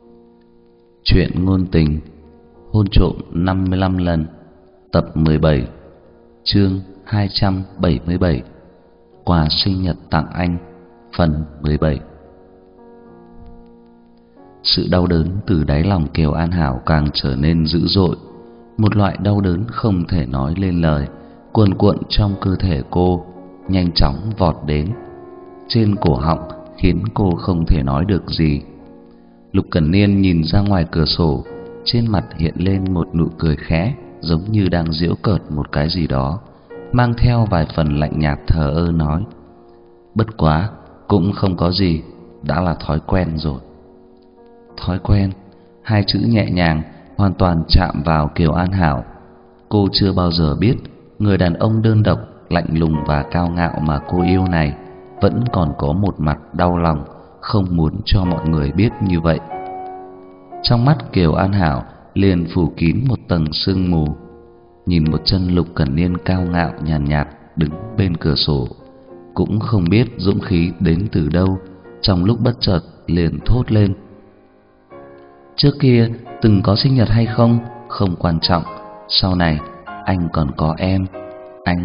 Chuyện ngôn tình hôn trộm 55 lần, tập 17, chương 277, quà sinh nhật tặng anh, phần 17. Sự đau đớn từ đáy lòng Kiều An Hảo càng trở nên dữ dội, một loại đau đớn không thể nói lên lời, cuồn cuộn trong cơ thể cô, nhanh chóng vọt đến trên cổ họng, khiến cô không thể nói được gì. Lục Cẩn Niên nhìn ra ngoài cửa sổ, trên mặt hiện lên một nụ cười khẽ, giống như đang giễu cợt một cái gì đó, mang theo vài phần lạnh nhạt thờ ơ nói: "Bất quá, cũng không có gì, đã là thói quen rồi." Thói quen, hai chữ nhẹ nhàng hoàn toàn chạm vào Kiều An Hảo. Cô chưa bao giờ biết người đàn ông đơn độc, lạnh lùng và cao ngạo mà cô yêu này vẫn còn có một mặt đau lòng, không muốn cho mọi người biết như vậy. Trong mắt Kiều An Hảo liền phủ kín một tầng sương mù. Nhìn một chân Lục Cẩn Niên cao ngạo nhàn nhạt đứng bên cửa sổ, cũng không biết dũng khí đến từ đâu, trong lúc bất chợt liền thốt lên: "Trước kia từng có sinh nhật hay không không quan trọng, sau này anh còn có em, anh."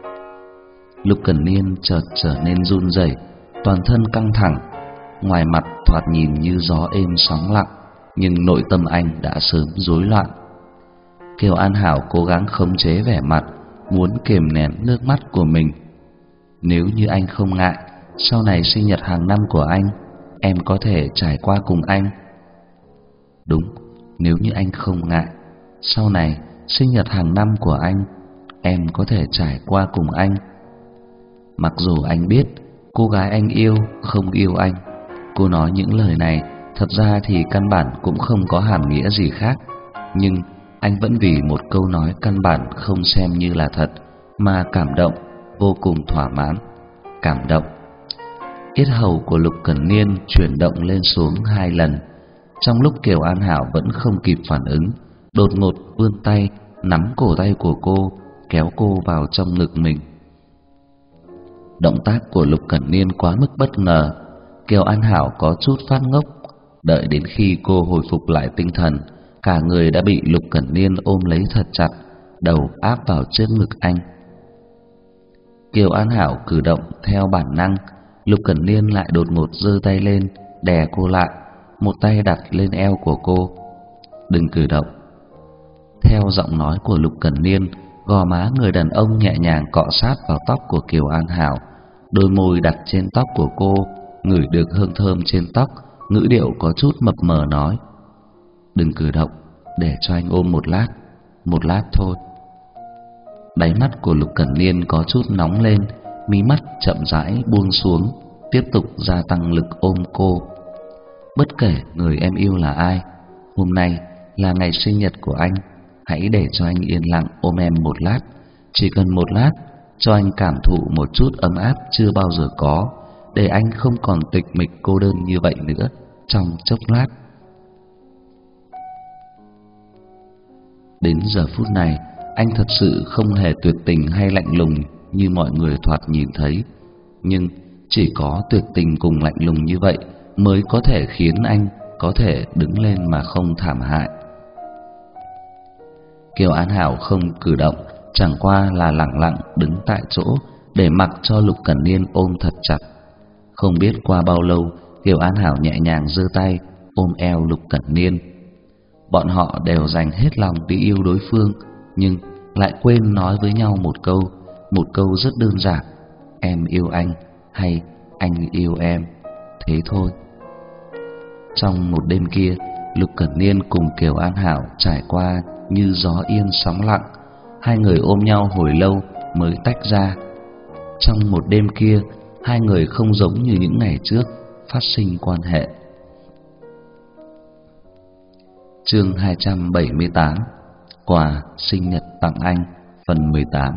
Lục Cẩn Niên chợt trở nên run rẩy, toàn thân căng thẳng, ngoài mặt thoạt nhìn như gió êm sóng lặng, nhưng nội tâm anh đã sớm rối loạn. Kiều An Hảo cố gắng khống chế vẻ mặt, muốn kiềm nén nước mắt của mình. "Nếu như anh không ngại, sau này sinh nhật hàng năm của anh, em có thể trải qua cùng anh." "Đúng, nếu như anh không ngại, sau này sinh nhật hàng năm của anh, em có thể trải qua cùng anh." Mặc dù anh biết cô gái anh yêu không yêu anh, cô nói những lời này thật ra thì căn bản cũng không có hàm nghĩa gì khác, nhưng anh vẫn vì một câu nói căn bản không xem như là thật mà cảm động, vô cùng thỏa mãn. Cảm động. Yết hầu của Lục Cẩn Niên chuyển động lên xuống 2 lần. Trong lúc Kiều An Hảo vẫn không kịp phản ứng, đột ngột vươn tay nắm cổ tay của cô, kéo cô vào trong ngực mình. Động tác của Lục Cẩn Niên quá mức bất ngờ, Kiều An Hảo có chút phát ngốc. Đợi đến khi cô hồi phục lại tinh thần, cả người đã bị Lục Cẩn Niên ôm lấy thật chặt, đầu áp vào trước ngực anh. Kiều An Hảo cử động theo bản năng, Lục Cẩn Niên lại đột ngột giơ tay lên đè cô lại, một tay đặt lên eo của cô. "Đừng cử động." Theo giọng nói của Lục Cẩn Niên, gò má người đàn ông nhẹ nhàng cọ sát vào tóc của Kiều An Hảo, đôi môi đặt trên tóc của cô, ngửi được hương thơm trên tóc, ngữ điệu có chút mập mờ nói: "Đừng cử động, để cho anh ôm một lát thôi." Đáy mắt của Lục Cẩn Niên có chút nóng lên, mí mắt chậm rãi buông xuống, tiếp tục gia tăng lực ôm cô. "Bất kể người em yêu là ai, hôm nay là ngày sinh nhật của anh, hãy để cho anh yên lặng ôm em một lát, chỉ cần một lát, cho anh cảm thụ một chút ấm áp chưa bao giờ có, để anh không còn tịch mịch cô đơn như vậy nữa trong chốc lát." Đến giờ phút này, anh thật sự không hề tuyệt tình hay lạnh lùng như mọi người thoạt nhìn thấy, nhưng chỉ có tuyệt tình cùng lạnh lùng như vậy mới có thể khiến anh có thể đứng lên mà không thảm hại. Kiều An Hảo không cử động, chẳng qua là lặng lặng đứng tại chỗ để mặc cho Lục Cẩn Niên ôm thật chặt. Không biết qua bao lâu, Kiều An Hảo nhẹ nhàng giơ tay ôm eo Lục Cẩn Niên. Bọn họ đều dành hết lòng đi yêu đối phương, nhưng lại quên nói với nhau một câu rất đơn giản: "Em yêu anh" hay "Anh yêu em", thế thôi. Trong một đêm kia, Lục Cẩn Niên cùng Kiều An Hảo trải qua như gió yên sóng lặng, hai người ôm nhau hồi lâu mới tách ra. Trong một đêm kia, hai người không giống như những ngày trước phát sinh quan hệ. Chương 278, quà sinh nhật tặng anh, phần 18.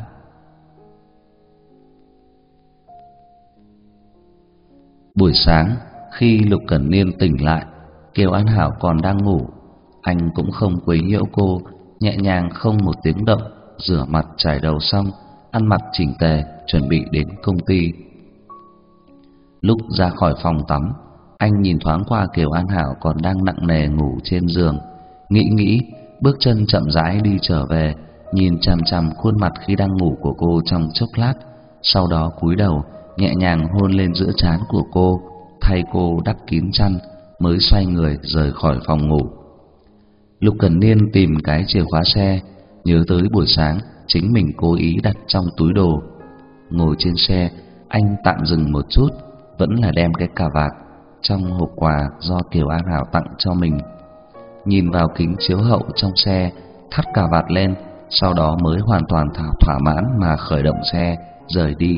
Buổi sáng, khi Lục Cẩn Niên tỉnh lại, Kiều An Hảo còn đang ngủ. Anh cũng không quấy nhiễu cô, nhẹ nhàng không một tiếng động, rửa mặt chải đầu xong, ăn mặc chỉnh tề, chuẩn bị đến công ty. Lúc ra khỏi phòng tắm, Anh nhìn thoáng qua Kiều An Hảo còn đang nặng nề ngủ trên giường, nghĩ, bước chân chậm rãi đi trở về, nhìn chằm chằm khuôn mặt khi đang ngủ của cô trong chốc lát, sau đó cúi đầu nhẹ nhàng hôn lên giữa trán của cô, thay cô đắp kín chăn, mới xoay người rời khỏi phòng ngủ. Lục Cẩn Niên tìm cái chìa khóa xe, nhớ tới buổi sáng chính mình cố ý đặt trong túi đồ. Ngồi trên xe, anh tạm dừng một chút, vẫn là đem cái cà vạt trong hộp quà do Kiều An Hảo tặng cho mình. Nhìn vào kính chiếu hậu trong xe, thắt cà vạt lên, sau đó mới hoàn toàn thỏa mãn mà khởi động xe rời đi.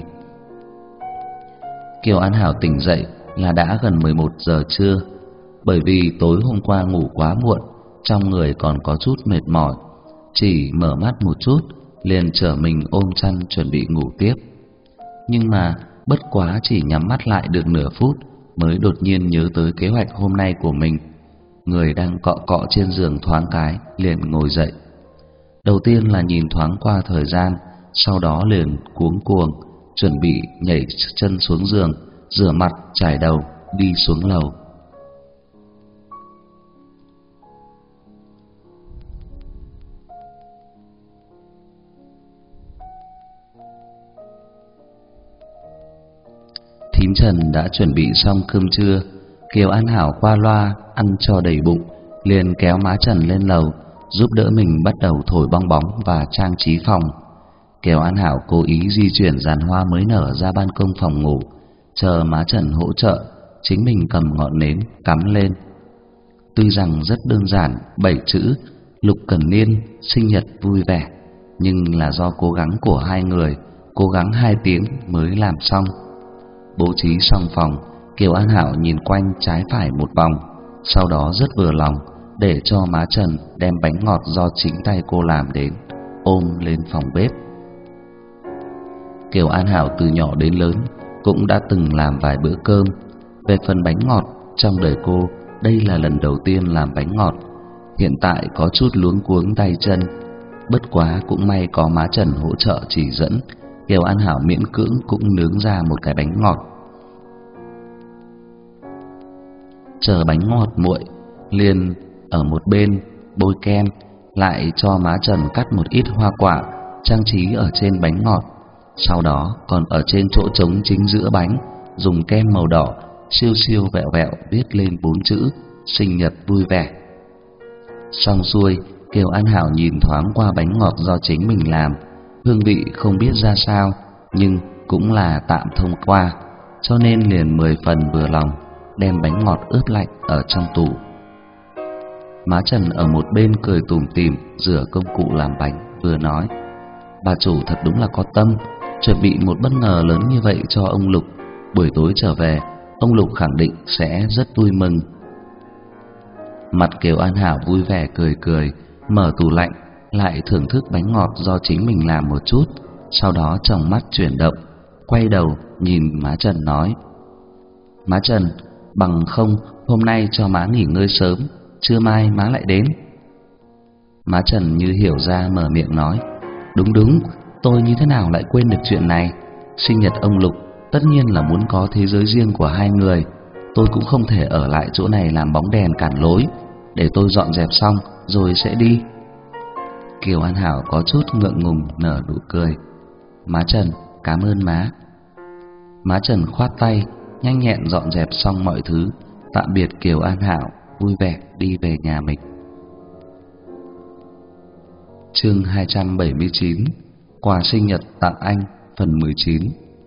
Kiều An Hảo tỉnh dậy là đã gần 11 giờ trưa, bởi vì tối hôm qua ngủ quá muộn, trong người còn có chút mệt mỏi, chỉ mở mắt một chút liền trở mình ôm chăn chuẩn bị ngủ tiếp. Nhưng mà bất quá chỉ nhắm mắt lại được nửa phút mới đột nhiên nhớ tới kế hoạch hôm nay của mình. Người đang cọ cọ trên giường thoáng cái liền ngồi dậy. Đầu tiên là nhìn thoáng qua thời gian, sau đó liền cuống cuồng chuẩn bị nhảy chân xuống giường, rửa mặt, chải đầu, đi xuống lầu. Thím Trần đã chuẩn bị xong cơm trưa, Kiều An Hảo qua loa ăn cho đầy bụng, liền kéo má Trần lên lầu giúp đỡ mình bắt đầu thổi bong bóng và trang trí phòng. Kiều An Hảo cố ý di chuyển giàn hoa mới nở ra ban công phòng ngủ, chờ má Trần hỗ trợ, chính mình cầm ngọn nến cắm lên. Tuy rằng rất đơn giản, 7 chữ Lục Cẩn Niên sinh nhật vui vẻ, nhưng là do cố gắng của hai người, cố gắng 2 tiếng mới làm xong. Bố trí xong phòng, Kiều An Hảo nhìn quanh trái phải một vòng, sau đó rất vừa lòng để cho má Trần đem bánh ngọt do chính tay cô làm đến, ôm lên phòng bếp. Kiều An Hảo từ nhỏ đến lớn cũng đã từng làm vài bữa cơm. Về phần bánh ngọt, trong đời cô đây là lần đầu tiên làm bánh ngọt, hiện tại có chút luống cuống tay chân. Bất quá cũng may có má Trần hỗ trợ chỉ dẫn, Kiều An Hảo miễn cưỡng cũng nướng ra một cái bánh ngọt. Chờ bánh ngọt nguội, liền ở một bên bôi kem, lại cho má Trần cắt một ít hoa quả trang trí ở trên bánh ngọt. Sau đó còn ở trên chỗ trống chính giữa bánh dùng kem màu đỏ siêu siêu vẹo vẹo viết lên 4 chữ sinh nhật vui vẻ. Xong xuôi, Kiều An Hảo nhìn thoáng qua bánh ngọt do chính mình làm, hương vị không biết ra sao, nhưng cũng là tạm thông qua, cho nên liền 10 phần vừa lòng, đem bánh ngọt ướp lạnh ở trong tủ. Má Trần ở một bên cười tủm tỉm rửa công cụ làm bánh, vừa nói: bà chủ thật đúng là có tâm, chuẩn bị một bất ngờ lớn như vậy cho ông Lục, buổi tối trở về ông Lục khẳng định sẽ rất vui mừng. Mặt Kiều An Hảo vui vẻ cười cười, mở tủ lạnh lại thưởng thức bánh ngọt do chính mình làm một chút, sau đó tròng mắt chuyển động, quay đầu nhìn má Trần nói: má Trần, bằng không hôm nay cho má nghỉ ngơi sớm, trưa mai má lại đến. Má Trần như hiểu ra mở miệng nói: đúng, tôi như thế nào lại quên được chuyện này. Sinh nhật ông Lục tất nhiên là muốn có thế giới riêng của hai người, tôi cũng không thể ở lại chỗ này làm bóng đèn cản lối, để tôi dọn dẹp xong rồi sẽ đi. Kiều An Hảo có chút ngượng ngùng nở nụ cười: má Trần, cảm ơn má. Má Trần khoát tay, nhanh nhẹn dọn dẹp xong mọi thứ, tạm biệt Kiều An Hảo, vui vẻ đi về nhà mình. Chương 279: Quà sinh nhật tặng anh, phần 19.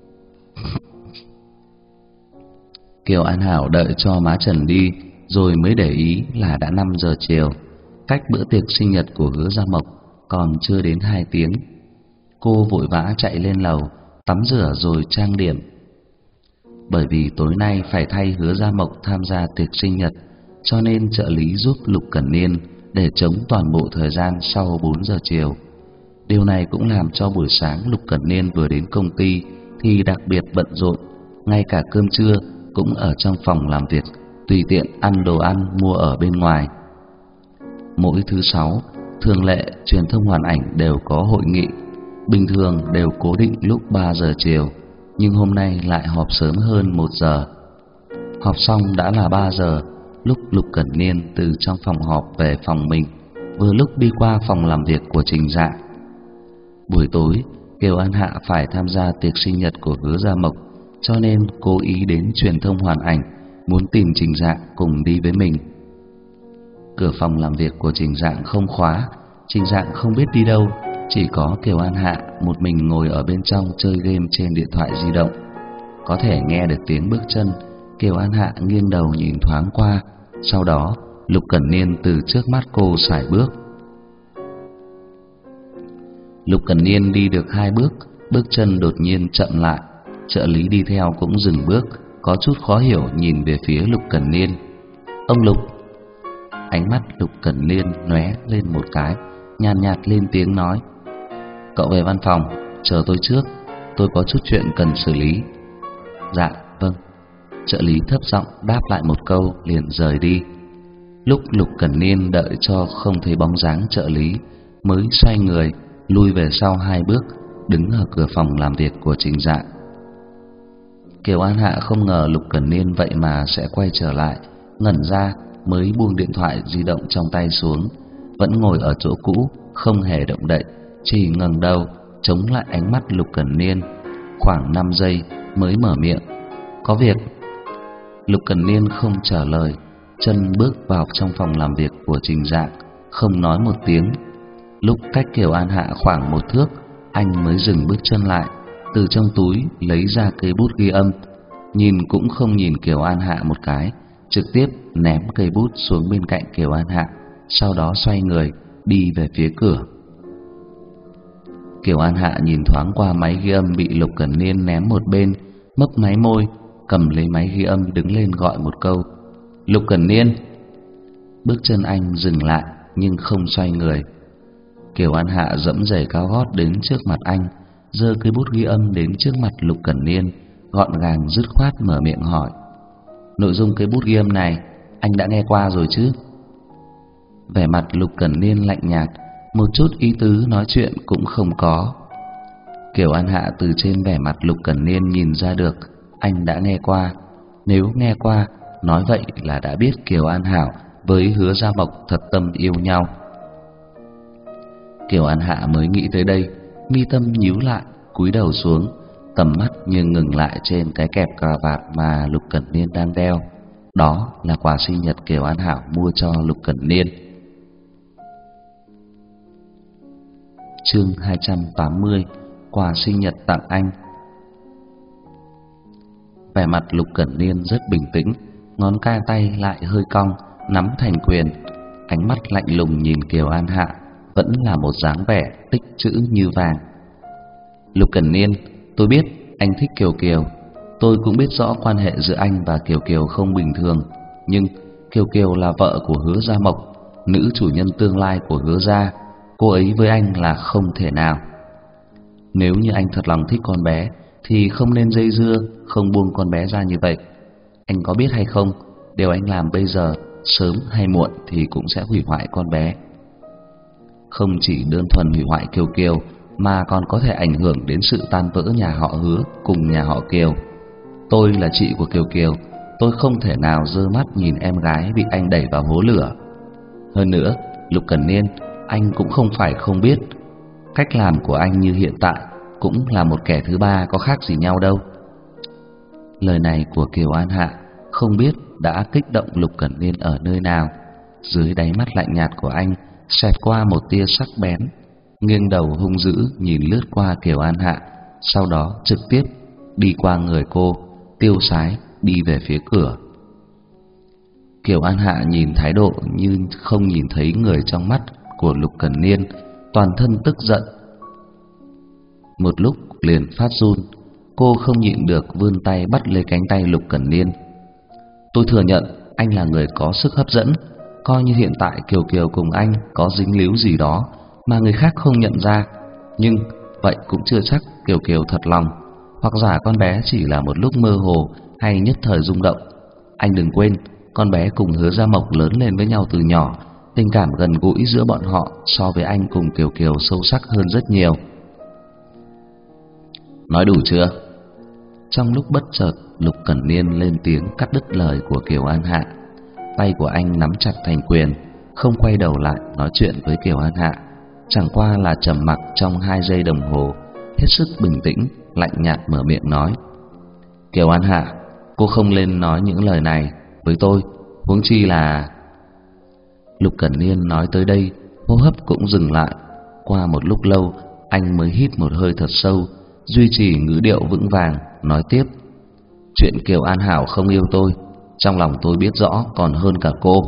Kiều An Hảo đợi cho má Trần đi rồi mới để ý là đã 5 giờ chiều, cách bữa tiệc sinh nhật của Hứa Gia Mộc còn chưa đến 2 tiếng. Cô vội vã chạy lên lầu tắm rửa rồi trang điểm. Bởi vì tối nay phải thay Hứa Gia Mộc tham gia tiệc sinh nhật, cho nên trợ lý giúp Lục Cẩn Niên để chống toàn bộ thời gian sau 4 giờ chiều. Điều này cũng làm cho buổi sáng Lục Cẩn Niên vừa đến công ty thì đặc biệt bận rộn, ngay cả cơm trưa cũng ở trong phòng làm việc, tùy tiện ăn đồ ăn mua ở bên ngoài. Mỗi thứ Sáu, thường lệ truyền thông hoàn ảnh đều có hội nghị, bình thường đều cố định lúc 3 giờ chiều, nhưng hôm nay lại họp sớm hơn 1 giờ. Họp xong đã là 3 giờ, lúc Lục Cẩn Niên từ trong phòng họp về phòng mình, vừa lúc đi qua phòng làm việc của Trình Dạng. Buổi tối, Kiều An Hạ phải tham gia tiệc sinh nhật của Hứa Gia Mộc, cho nên cố ý đến truyền thông hoàn ảnh, muốn tìm Trình Dạng cùng đi với mình. Cửa phòng làm việc của Trình Dạng không khóa, Trình Dạng không biết đi đâu, chỉ có Kiều An Hạ một mình ngồi ở bên trong chơi game trên điện thoại di động. Có thể nghe được tiếng bước chân, Kiều An Hạ nghiêng đầu nhìn thoáng qua, sau đó Lục Cẩn Niên từ trước mắt cô sải bước. Lục Cẩn Niên đi được 2 bước, bước chân đột nhiên chậm lại. Trợ lý đi theo cũng dừng bước, có chút khó hiểu nhìn về phía Lục Cẩn Niên. "Ông Lục." Ánh mắt Lục Cẩn Niên lóe lên một cái, nhàn nhạt lên tiếng nói: "Cậu về văn phòng, chờ tôi trước, tôi có chút chuyện cần xử lý." "Dạ, vâng." Trợ lý thấp giọng đáp lại một câu liền rời đi. Lúc Lục Cẩn Niên đợi cho không thấy bóng dáng trợ lý, mới xoay người lui về sau 2 bước, đứng ở cửa phòng làm việc của Trình Dạng. Kiều An Hạ không ngờ Lục Cẩn Niên vậy mà sẽ quay trở lại, ngẩn ra mới buông điện thoại di động trong tay xuống, vẫn ngồi ở chỗ cũ không hề động đậy, chỉ ngẩng đầu chống lại ánh mắt Lục Cẩn Niên. Khoảng 5 giây mới mở miệng: "Có việc." Lục Cẩn Niên không trả lời, chân bước vào trong phòng làm việc của Trình Dạng, không nói một tiếng. Lúc cách Kiều An Hạ khoảng 1 thước, anh mới dừng bước chân lại, từ trong túi lấy ra cây bút ghi âm, nhìn cũng không nhìn Kiều An Hạ một cái, trực tiếp ném cây bút xuống bên cạnh Kiều An Hạ, sau đó xoay người đi về phía cửa. Kiều An Hạ nhìn thoáng qua máy ghi âm bị Lục Cẩn Niên ném một bên, mấp máy môi, cầm lấy máy ghi âm đứng lên gọi một câu: "Lục Cẩn Niên." Bước chân anh dừng lại nhưng không xoay người. Kiều An Hạ dẫm giày cao gót đến trước mặt anh, giơ cây bút ghi âm đến trước mặt Lục Cẩn Niên, gọn gàng dứt khoát mở miệng hỏi: "Nội dung cây bút ghi âm này anh đã nghe qua rồi chứ?" Vẻ mặt Lục Cẩn Niên lạnh nhạt, một chút ý tứ nói chuyện cũng không có. Kiều An Hạ từ trên vẻ mặt Lục Cẩn Niên nhìn ra được anh đã nghe qua. Nếu nghe qua, nói vậy là đã biết Kiều An Hảo với Hứa Gia Mộc thật tâm yêu nhau. Kiều An Hạ mới nghĩ tới đây, mi tâm nhíu lại, cúi đầu xuống, tầm mắt nhưng ngừng lại trên cái kẹp cà vạt mà Lục Cẩn Niên đang đeo. Đó là quà sinh nhật Kiều An Hảo mua cho Lục Cẩn Niên. Chương 280: Quà sinh nhật tặng anh. Vẻ mặt Lục Cẩn Niên rất bình tĩnh, ngón ca tay lại hơi cong, nắm thành quyền, ánh mắt lạnh lùng nhìn Kiều An Hạ, vẫn là một dáng vẻ tích chữ như vàng. "Lục Cẩn Niên, tôi biết anh thích Kiều Kiều, tôi cũng biết rõ quan hệ giữa anh và Kiều Kiều không bình thường, nhưng Kiều Kiều là vợ của Hứa Gia Mộc, nữ chủ nhân tương lai của Hứa gia, cô ấy với anh là không thể nào. Nếu như anh thật lòng thích con bé thì không nên dây dưa, không buông con bé ra như vậy. Anh có biết hay không, điều anh làm bây giờ sớm hay muộn thì cũng sẽ hủy hoại con bé. Không chỉ đơn thuần hủy hoại Kiều Kiều mà còn có thể ảnh hưởng đến sự tan vỡ nhà họ Hứa cùng nhà họ Kiều. Tôi là chị của Kiều Kiều, tôi không thể nào giơ mắt nhìn em gái bị anh đẩy vào hố lửa. Hơn nữa, Lục Cẩn Niên, anh cũng không phải không biết, cách làm của anh như hiện tại cũng là một kẻ thứ ba có khác gì nhau đâu." Lời này của Kiều An Hạ không biết đã kích động Lục Cẩn Niên ở nơi nào. Dưới đáy mắt lạnh nhạt của anh xẹt qua một tia sắc bén, nghiêng đầu hung dữ nhìn lướt qua Kiều An Hạ, sau đó trực tiếp đi qua người cô, tiêu sái đi về phía cửa. Kiều An Hạ nhìn thái độ như không nhìn thấy người trong mắt của Lục Cẩn Niên, toàn thân tức giận. Một lúc liền phát run, cô không nhịn được vươn tay bắt lấy cánh tay Lục Cẩn Niên. "Tôi thừa nhận anh là người có sức hấp dẫn, coi như hiện tại Kiều Kiều cùng anh có dính líu gì đó mà người khác không nhận ra, nhưng vậy cũng chưa chắc Kiều Kiều thật lòng, hoặc giả con bé chỉ là một lúc mơ hồ hay nhất thời rung động. Anh đừng quên, con bé cùng Hứa Gia Mộc lớn lên với nhau từ nhỏ, tình cảm gần gũi giữa bọn họ so với anh cùng Kiều Kiều sâu sắc hơn rất nhiều." "Nói đủ chưa?" Trong lúc bất chợt, Lục Cẩn Niên lên tiếng cắt đứt lời của Kiều An Hạ. Tay của anh nắm chặt thành quyền, không quay đầu lại nói chuyện với Kiều An Hạ, chẳng qua là trầm mặc trong 2 giây đồng hồ, hết sức bình tĩnh, lạnh nhạt mở miệng nói: "Kiều An Hạ, cô không nên nói những lời này với tôi, huống chi là..." Lục Cẩn Niên nói tới đây, hô hấp cũng dừng lại. Qua một lúc lâu, anh mới hít một hơi thật sâu, duy trì ngữ điệu vững vàng, nói tiếp: "Chuyện Kiều An Hảo không yêu tôi, trong lòng tôi biết rõ còn hơn cả cô."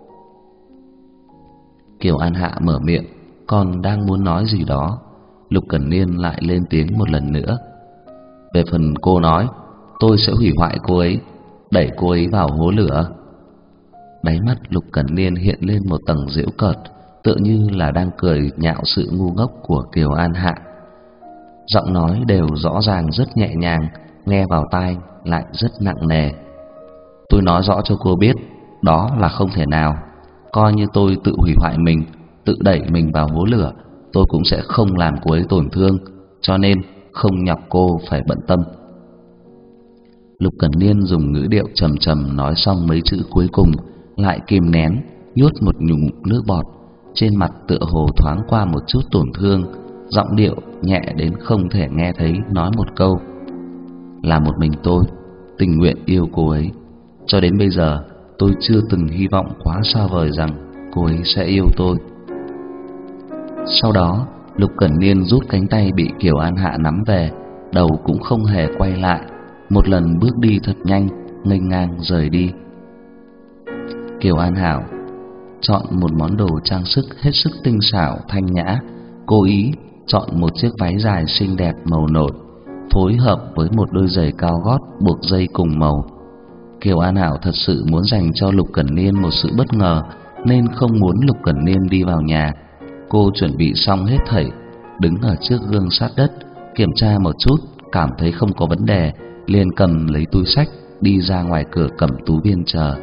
Kiều An Hạ mở miệng, còn đang muốn nói gì đó, Lục Cẩn Niên lại lên tiếng một lần nữa: "Về phần cô nói, tôi sẽ hủy hoại cô ấy, đẩy cô ấy vào hố lửa." Đáy mắt Lục Cẩn Niên hiện lên một tầng giễu cợt, tựa như là đang cười nhạo sự ngu ngốc của Kiều An Hạ. Giọng nói đều rõ ràng rất nhẹ nhàng, nghe vào tai lại rất nặng nề. "Tôi nói rõ cho cô biết, đó là không thể nào. Coi như tôi tự hủy hoại mình, tự đẩy mình vào hố lửa, tôi cũng sẽ không làm cô ấy tổn thương, cho nên không nhọc cô phải bận tâm." Lục Cẩn Niên dùng ngữ điệu trầm trầm nói xong mấy chữ cuối cùng, lại kìm nén, nuốt một ngụm nước bọt, trên mặt tựa hồ thoáng qua một chút tổn thương, giọng điệu nhẹ đến không thể nghe thấy, nói một câu: "Là một mình tôi tình nguyện yêu cô ấy. Cho đến bây giờ tôi chưa từng hy vọng quá xa vời rằng cô ấy sẽ yêu tôi." Sau đó, Lục Cẩn Niên rút cánh tay bị Kiều An Hạ nắm về, đầu cũng không hề quay lại, một lần bước đi thật nhanh, nghênh ngang rời đi. Kiều An Hảo chọn một món đồ trang sức hết sức tinh xảo thanh nhã, cố ý chọn một chiếc váy dài xinh đẹp màu nổi, phối hợp với một đôi giày cao gót buộc dây cùng màu. Kiều An Hảo thật sự muốn dành cho Lục Cẩn Niên một sự bất ngờ, nên không muốn Lục Cẩn Niên đi vào nhà. Cô chuẩn bị xong hết thảy, đứng ở trước gương sát đất, kiểm tra một chút, cảm thấy không có vấn đề, liền cầm lấy túi xách đi ra ngoài cửa Cẩm Tú Viên chờ.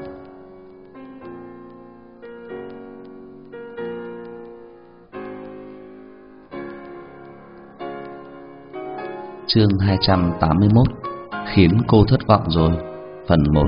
Chương 281: Khiến cô thất vọng rồi, phần 1.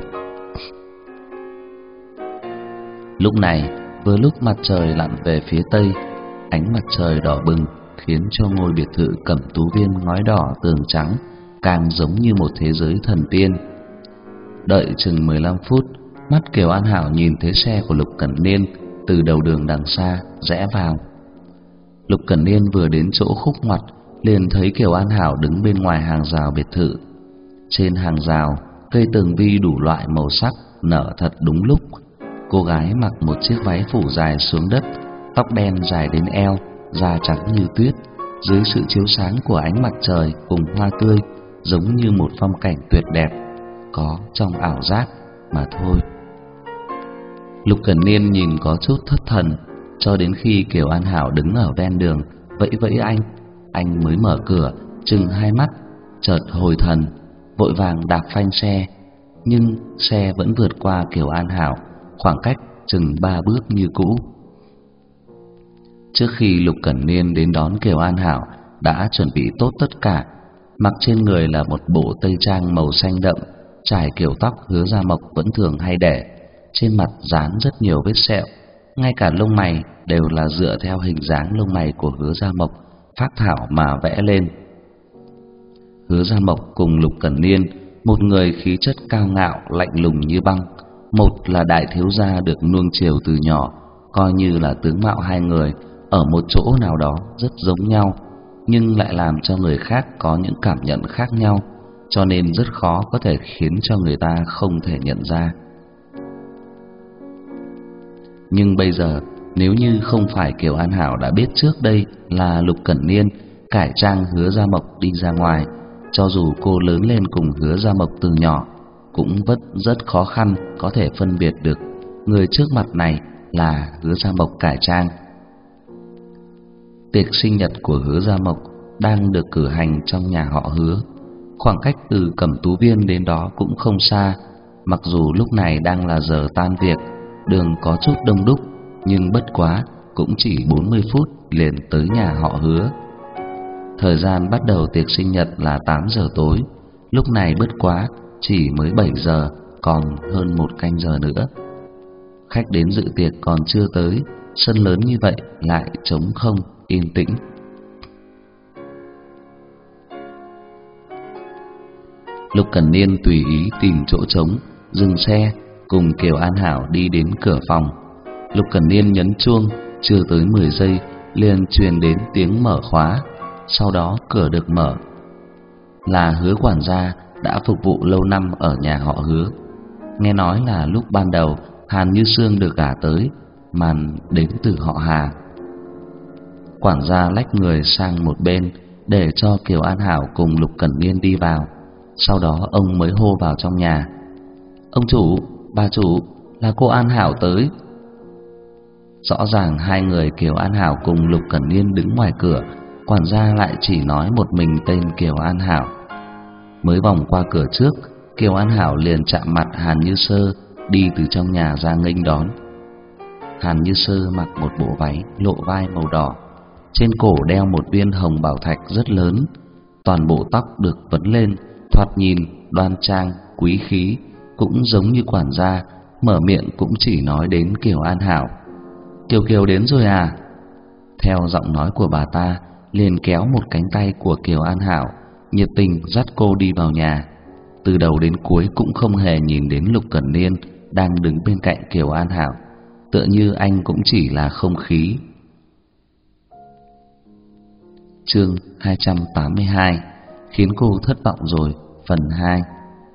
Lúc này, vừa lúc mặt trời lặn về phía tây, ánh mặt trời đỏ bừng khiến cho ngôi biệt thự Cẩm Tú Viên ngói đỏ tường trắng càng giống như một thế giới thần tiên. Đợi chừng 15 phút, mắt Kiều An Hảo nhìn thấy xe của Lục Cẩn Niên từ đầu đường đằng xa rẽ vào. Lục Cẩn Niên vừa đến chỗ khúc ngoặt, liền thấy Kiều An Hảo đứng bên ngoài hàng rào biệt thự. Trên hàng rào, cây tường vi đủ loại màu sắc nở thật đúng lúc. Cô gái mặc một chiếc váy phủ dài xuống đất, tóc đen dài đến eo, da trắng như tuyết, dưới sự chiếu sáng của ánh mặt trời cùng hoa tươi, giống như một phong cảnh tuyệt đẹp, có trong ảo giác mà thôi. Lục Cẩn Niên nhìn có chút thất thần, cho đến khi Kiều An Hảo đứng ở ven đường vẫy vẫy anh mới mở cửa, chừng hai mắt, chợt hồi thần, vội vàng đạp phanh xe, nhưng xe vẫn vượt qua Kiều An Hảo, khoảng cách chừng 3 bước như cũ. Trước khi Lục Cẩn Niên đến đón Kiều An Hảo, đã chuẩn bị tốt tất cả. Mặc trên người là một bộ tây trang màu xanh đậm, trải kiểu tóc Hứa Gia Mộc vẫn thường hay để, trên mặt dán rất nhiều vết sẹo, ngay cả lông mày đều là dựa theo hình dáng lông mày của Hứa Gia Mộc phác thảo mà vẽ lên. Hứa Gia Mộc cùng Lục Cẩn Niên, một người khí chất cao ngạo lạnh lùng như băng, một là đại thiếu gia được nuông chiều từ nhỏ, coi như là tướng mạo hai người ở một chỗ nào đó rất giống nhau, nhưng lại làm cho người khác có những cảm nhận khác nhau, cho nên rất khó có thể khiến cho người ta không thể nhận ra. Nhưng bây giờ, nếu như không phải Kiều An Hảo đã biết trước đây là Lục Cẩn Niên cải trang Hứa Gia Mộc đi ra ngoài, cho dù cô lớn lên cùng Hứa Gia Mộc từ nhỏ, cũng vẫn rất khó khăn có thể phân biệt được người trước mặt này là Hứa Gia Mộc cải trang. Tiệc sinh nhật của Hứa Gia Mộc đang được cử hành trong nhà họ Hứa. Khoảng cách từ Cẩm Tú Viên đến đó cũng không xa. Mặc dù lúc này đang là giờ tan việc, đường có chút đông đúc, nhưng bất quá cũng chỉ 40 phút liền tới nhà họ Hứa. Thời gian bắt đầu tiệc sinh nhật là 8 giờ tối. Lúc này bất quá chỉ mới 7 giờ, còn hơn 1 canh giờ nữa. Khách đến dự tiệc còn chưa tới, sân lớn như vậy lại trống không, yên tĩnh. Lục Cẩn Niên tùy ý tìm chỗ trống, dừng xe, cùng Kiều An Hảo đi đến cửa phòng. Lục Cẩn Niên nhấn chuông, chưa tới 10 giây liền truyền đến tiếng mở khóa, sau đó cửa được mở. Là Hứa quản gia đã phục vụ lâu năm ở nhà họ Hứa. Nghe nói là lúc ban đầu Hàn Như Sương được gả tới, màn đến từ họ Hà. Quản gia lách người sang một bên để cho Kiều An Hảo cùng Lục Cẩn Niên đi vào. Sau đó ông mới hô vào trong nhà: "Ông chủ, bà chủ, là cô An Hảo tới." Rõ ràng hai người Kiều An Hảo cùng Lục Cẩn Niên đứng ngoài cửa, quản gia lại chỉ nói một mình tên Kiều An Hảo. Mới vòng qua cửa trước, Kiều An Hảo liền chạm mặt Hàn Như Sơ đi từ trong nhà ra nghênh đón. Hàn Như Sơ mặc một bộ váy lộ vai màu đỏ, trên cổ đeo một viên hồng bảo thạch rất lớn, toàn bộ tóc được vấn lên, thoạt nhìn đoan trang quý khí, cũng giống như quản gia, mở miệng cũng chỉ nói đến Kiều An Hảo. "Kiều Kiều đến rồi à?" Theo giọng nói của bà ta, liền kéo một cánh tay của Kiều An Hảo, nhiệt tình dắt cô đi vào nhà. Từ đầu đến cuối cũng không hề nhìn đến Lục Cẩn Niên đang đứng bên cạnh Kiều An Hảo, tựa như anh cũng chỉ là không khí. Chương 282: Khiến cô thất vọng rồi, phần 2.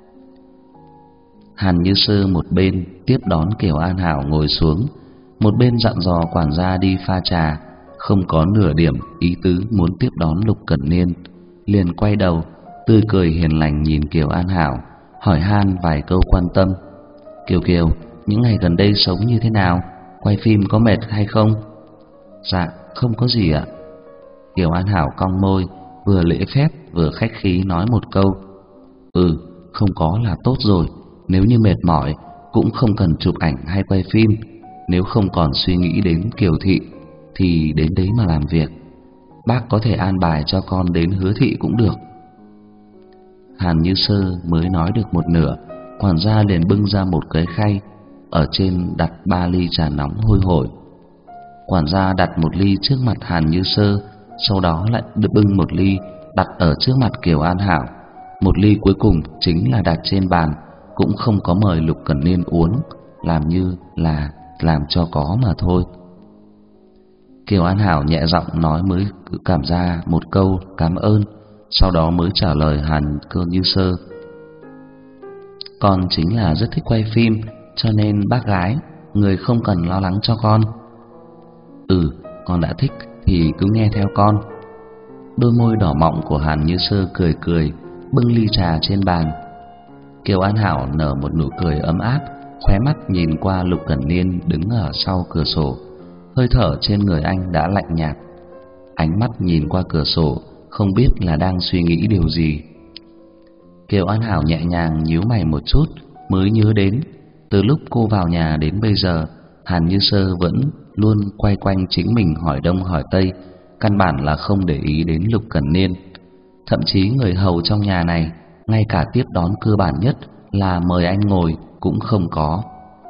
Hàn Như Sơ một bên tiếp đón Kiều An Hảo ngồi xuống, một bên dặn dò quản gia đi pha trà, không có nửa điểm ý tứ muốn tiếp đón Lục Cẩn Niên. Liền quay đầu, tươi cười hiền lành nhìn Kiều An Hảo, hỏi han vài câu quan tâm. "Kiều Kiều, những ngày gần đây sống như thế nào? Quay phim có mệt hay không?" "Dạ, không có gì ạ." Kiều An Hảo cong môi, vừa lễ phép vừa khách khí nói một câu: "Không có là tốt rồi. Nếu như mệt mỏi cũng không cần chụp ảnh hay quay phim. Nếu không còn suy nghĩ đến Kiều thị thì đến đấy mà làm việc. Bác có thể an bài cho con đến Hứa thị cũng được." Hàn Như Sơ mới nói được một nửa, quản gia liền bưng ra một cái khay, ở trên đặt 3 ly trà nóng hôi hổi. Quản gia đặt một ly trước mặt Hàn Như Sơ, sau đó lại bưng một ly đặt ở trước mặt Kiều An Hảo. Một ly cuối cùng chính là đặt trên bàn, cũng không có mời Lục Cẩn Niên uống, làm như là làm cho có mà thôi. Kiều An Hảo nhẹ giọng nói mới cảm ra một câu cảm ơn, sau đó mới trả lời Hàn Như Sơ: "Con chính là rất thích quay phim, cho nên bác gái, người không cần lo lắng cho con." Con đã thích thì cứ nghe theo con." Đôi môi đỏ mọng của Hàn Như Sơ cười cười, bưng ly trà trên bàn. Kiều An Hảo nở một nụ cười ấm áp, khóe mắt nhìn qua Lục Cẩn Niên đứng ở sau cửa sổ. Hơi thở trên người anh đã lạnh nhạt, ánh mắt nhìn qua cửa sổ, không biết là đang suy nghĩ điều gì. Kiều An Hảo nhẹ nhàng nhíu mày một chút, mới nhớ đến từ lúc cô vào nhà đến bây giờ, Hàn Như Sơ vẫn luôn quay quanh chính mình hỏi đông hỏi tây, căn bản là không để ý đến Lục Cẩn Niên. Thậm chí người hầu trong nhà này, ngay cả tiếp đón cơ bản nhất là mời anh ngồi cũng không có.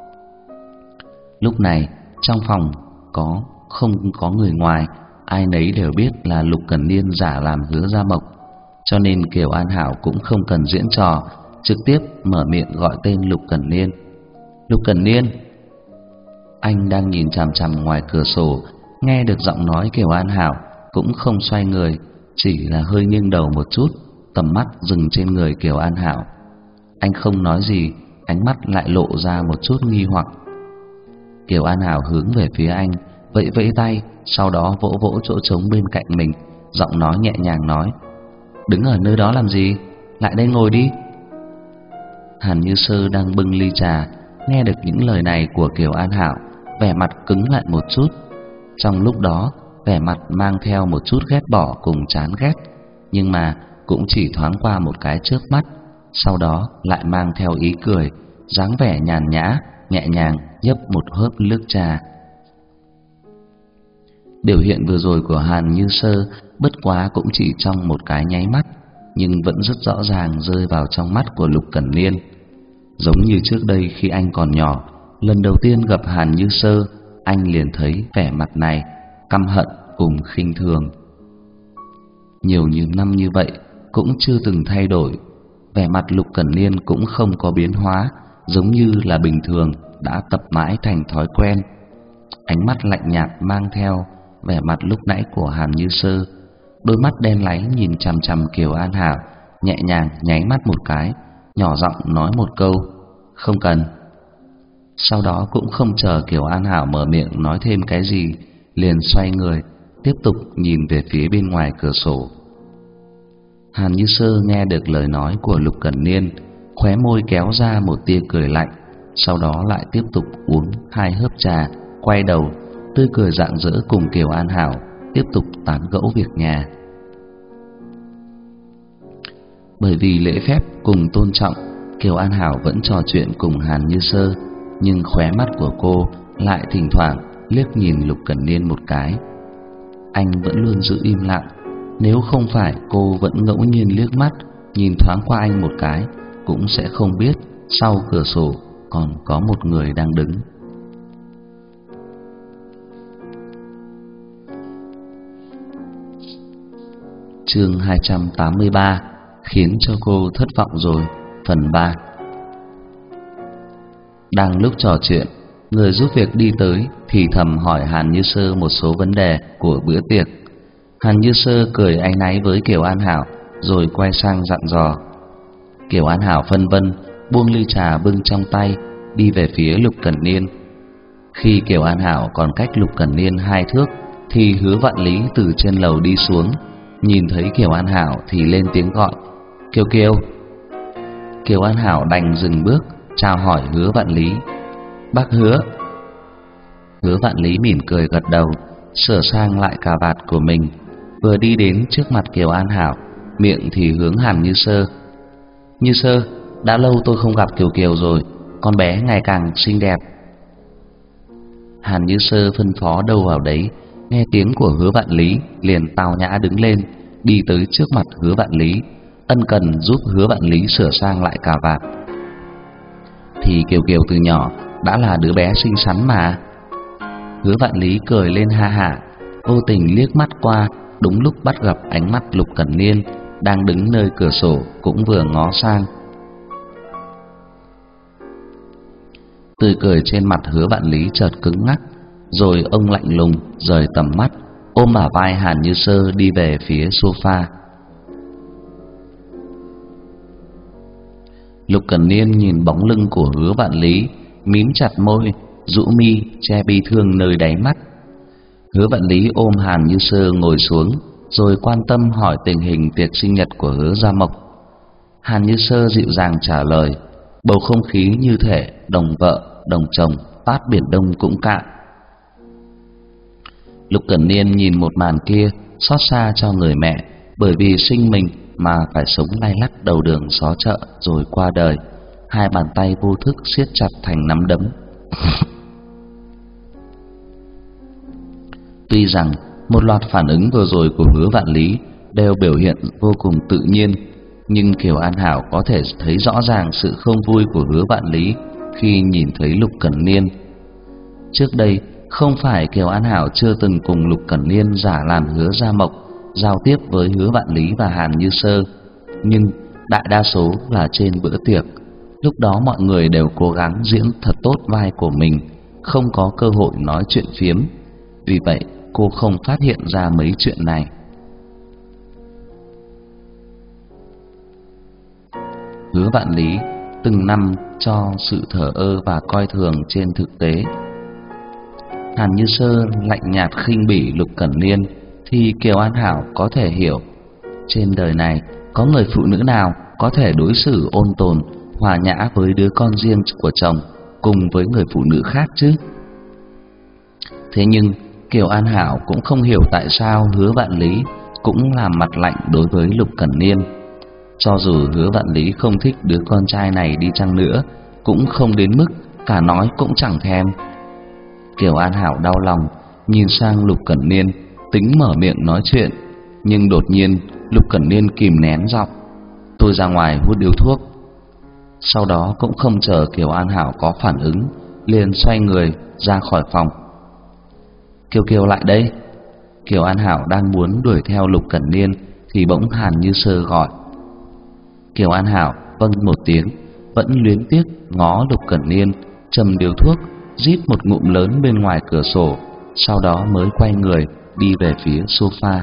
Lúc này trong phòng không có người ngoài, ai nấy đều biết là Lục Cẩn Niên giả làm Hứa Gia Mộc, cho nên Kiều An Hảo cũng không cần diễn trò, trực tiếp mở miệng gọi tên Lục Cẩn Niên. "Lục Cẩn Niên." Anh đang nhìn chằm chằm ngoài cửa sổ, nghe được giọng nói Kiều An Hảo cũng không xoay người, chỉ là hơi nghiêng đầu một chút, tầm mắt dừng trên người Kiều An Hảo. Anh không nói gì, ánh mắt lại lộ ra một chút nghi hoặc. Kiều An Hảo hướng về phía anh, vẫy vẫy tay, sau đó vỗ vỗ chỗ trống bên cạnh mình, giọng nói nhẹ nhàng nói: "Đứng ở nơi đó làm gì? Lại đây ngồi đi." Hàn Như Sơ đang bưng ly trà, nghe được những lời này của Kiều An Hảo, vẻ mặt cứng lại một chút. Trong lúc đó, vẻ mặt mang theo một chút ghét bỏ cùng chán ghét, nhưng mà cũng chỉ thoáng qua một cái trước mắt, sau đó lại mang theo ý cười, dáng vẻ nhàn nhã, nhẹ nhàng nhấp một hớp nước trà. Biểu hiện vừa rồi của Hàn Như Sơ bất quá cũng chỉ trong một cái nháy mắt, nhưng vẫn rất rõ ràng rơi vào trong mắt của Lục Cẩn Niên. Giống như trước đây khi anh còn nhỏ, lần đầu tiên gặp Hàn Như Sơ, anh liền thấy vẻ mặt này căm hận cùng khinh thường. Nhiều năm như vậy cũng chưa từng thay đổi, vẻ mặt Lục Cẩn Niên cũng không có biến hóa, giống như là bình thường, đã tập mãi thành thói quen. Ánh mắt lạnh nhạt mang theo vẻ mặt lúc nãy của Hàn Như Sơ, đôi mắt đen láy nhìn chằm chằm Kiều An Hảo, nhẹ nhàng nháy mắt một cái, nhỏ giọng nói một câu: "Không cần." Sau đó cũng không chờ Kiều An Hảo mở miệng nói thêm cái gì, liền xoay người tiếp tục nhìn về phía bên ngoài cửa sổ. Hàn Như Sơ nghe được lời nói của Lục Cẩn Niên, khóe môi kéo ra một tia cười lạnh, sau đó lại tiếp tục uống 2 hớp trà, quay đầu tươi cười rạng rỡ cùng Kiều An Hảo tiếp tục tán gẫu việc nhà. Bởi vì lễ phép cùng tôn trọng, Kiều An Hảo vẫn trò chuyện cùng Hàn Như Sơ, nhưng khóe mắt của cô lại thỉnh thoảng liếc nhìn Lục Cẩn Niên một cái. Anh vẫn luôn giữ im lặng, nếu không phải cô vẫn ngẫu nhiên liếc mắt nhìn thoáng qua anh một cái, cũng sẽ không biết sau cửa sổ còn có một người đang đứng. Chương 283: Khiến cho cô thất vọng rồi, phần 3. Đang lúc trò chuyện, người giúp việc đi tới thì thầm hỏi Hàn Như Sơ một số vấn đề của bữa tiệc. Hàn Như Sơ cười áy náy với Kiều An Hảo, rồi quay sang dặn dò. Kiều An Hảo phân vân buông ly trà bưng trong tay, đi về phía Lục Cẩn Niên. Khi Kiều An Hảo còn cách Lục Cẩn Niên 2 thước, thì Hứa Vạn Lý từ trên lầu đi xuống, nhìn thấy Kiều An Hảo thì lên tiếng gọi: "Kiều Kiều." Kiều An Hảo đành dừng bước, chào hỏi Hứa Vạn Lý: "Bác Hứa." Hứa Vạn Lý mỉm cười gật đầu, sửa sang lại cà vạt của mình, vừa đi đến trước mặt Kiều An Hảo, miệng thì hướng Hàn Như Sơ: "Như Sơ, đã lâu tôi không gặp Kiều Kiều rồi, con bé ngày càng xinh đẹp." Hàn Như Sơ phân phó đâu vào đấy, nghe tiếng của Hứa Vạn Lý liền tao nhã đứng lên, đi tới trước mặt Hứa Vạn Lý, ân cần giúp Hứa Vạn Lý sửa sang lại cà vạt. "Thì Kiều Kiều từ nhỏ đã là đứa bé xinh xắn mà." Hứa Vạn Lý cười lên ha hả, vô tình liếc mắt qua, đúng lúc bắt gặp ánh mắt Lục Cẩn Niên đang đứng nơi cửa sổ, cũng vừa ngó sang. Tươi cười trên mặt Hứa Vạn Lý chợt cứng ngắc, rồi ông lạnh lùng rời tầm mắt, ôm bả vai Hàn Như Sơ đi về phía sofa. Lục Cẩn Niên nhìn bóng lưng của Hứa Vạn Lý, mím chặt môi, rũ mi che bi thương nơi đáy mắt. Hứa Vạn Lý ôm Hàn Như Sơ ngồi xuống, rồi quan tâm hỏi tình hình tiệc sinh nhật của Hứa Gia Mộc. Hàn Như Sơ dịu dàng trả lời, bầu không khí như thể đồng vợ đồng chồng, tát biển Đông cũng cạn. Lục Cẩn Niên nhìn một màn kia, xót xa cho người mẹ, bởi vì sinh mình mà phải sống lay lắt đầu đường xó chợ rồi qua đời. Hai bàn tay vô thức siết chặt thành nắm đấm. Tuy rằng một loạt phản ứng vừa rồi của Hứa Vạn Lý đều biểu hiện vô cùng tự nhiên, nhưng Kiều An Hảo có thể thấy rõ ràng sự không vui của Hứa Vạn Lý khi nhìn thấy Lục Cẩn Niên. Trước đây không phải Kiều An Hảo chưa từng cùng Lục Cẩn Niên giả làm Hứa Gia Mộc giao tiếp với Hứa Vạn Lý và Hàn Như Sơ, nhưng đại đa số là trên bữa tiệc. Lúc đó mọi người đều cố gắng diễn thật tốt vai của mình, không có cơ hội nói chuyện phiếm. Vì vậy cô không phát hiện ra mấy chuyện này. Hứa Vạn Lý từng năm cho sự thờ ơ và coi thường trên thực tế. Hàn Như Sơ lạnh nhạt khinh bỉ Lục Cẩn Niên thì Kiều An Hảo có thể hiểu. Trên đời này có người phụ nữ nào có thể đối xử ôn tồn, hòa nhã với đứa con riêng của chồng cùng với người phụ nữ khác chứ? Thế nhưng Kiều An Hảo cũng không hiểu tại sao Hứa Vạn Lý cũng làm mặt lạnh đối với Lục Cẩn Niên. Cho dù Hứa Vạn Lý không thích đứa con trai này đi chăng nữa, cũng không đến mức cả nói cũng chẳng thèm. Kiều An Hảo đau lòng, nhìn sang Lục Cẩn Niên, tính mở miệng nói chuyện, nhưng đột nhiên Lục Cẩn Niên kìm nén giọng, tôi ra ngoài hút điếu thuốc. Sau đó cũng không chờ Kiều An Hảo có phản ứng, liền xoay người ra khỏi phòng. Kiều Kiều lại đây. Kiều An Hảo đang muốn đuổi theo Lục Cẩn Niên thì bỗng Hàn Như Sơ gọi. Kiều An Hảo vâng một tiếng, vẫn luyến tiếc ngó Lục Cẩn Niên, châm điếu thuốc, rít một ngụm lớn bên ngoài cửa sổ, sau đó mới quay người đi về phía sofa.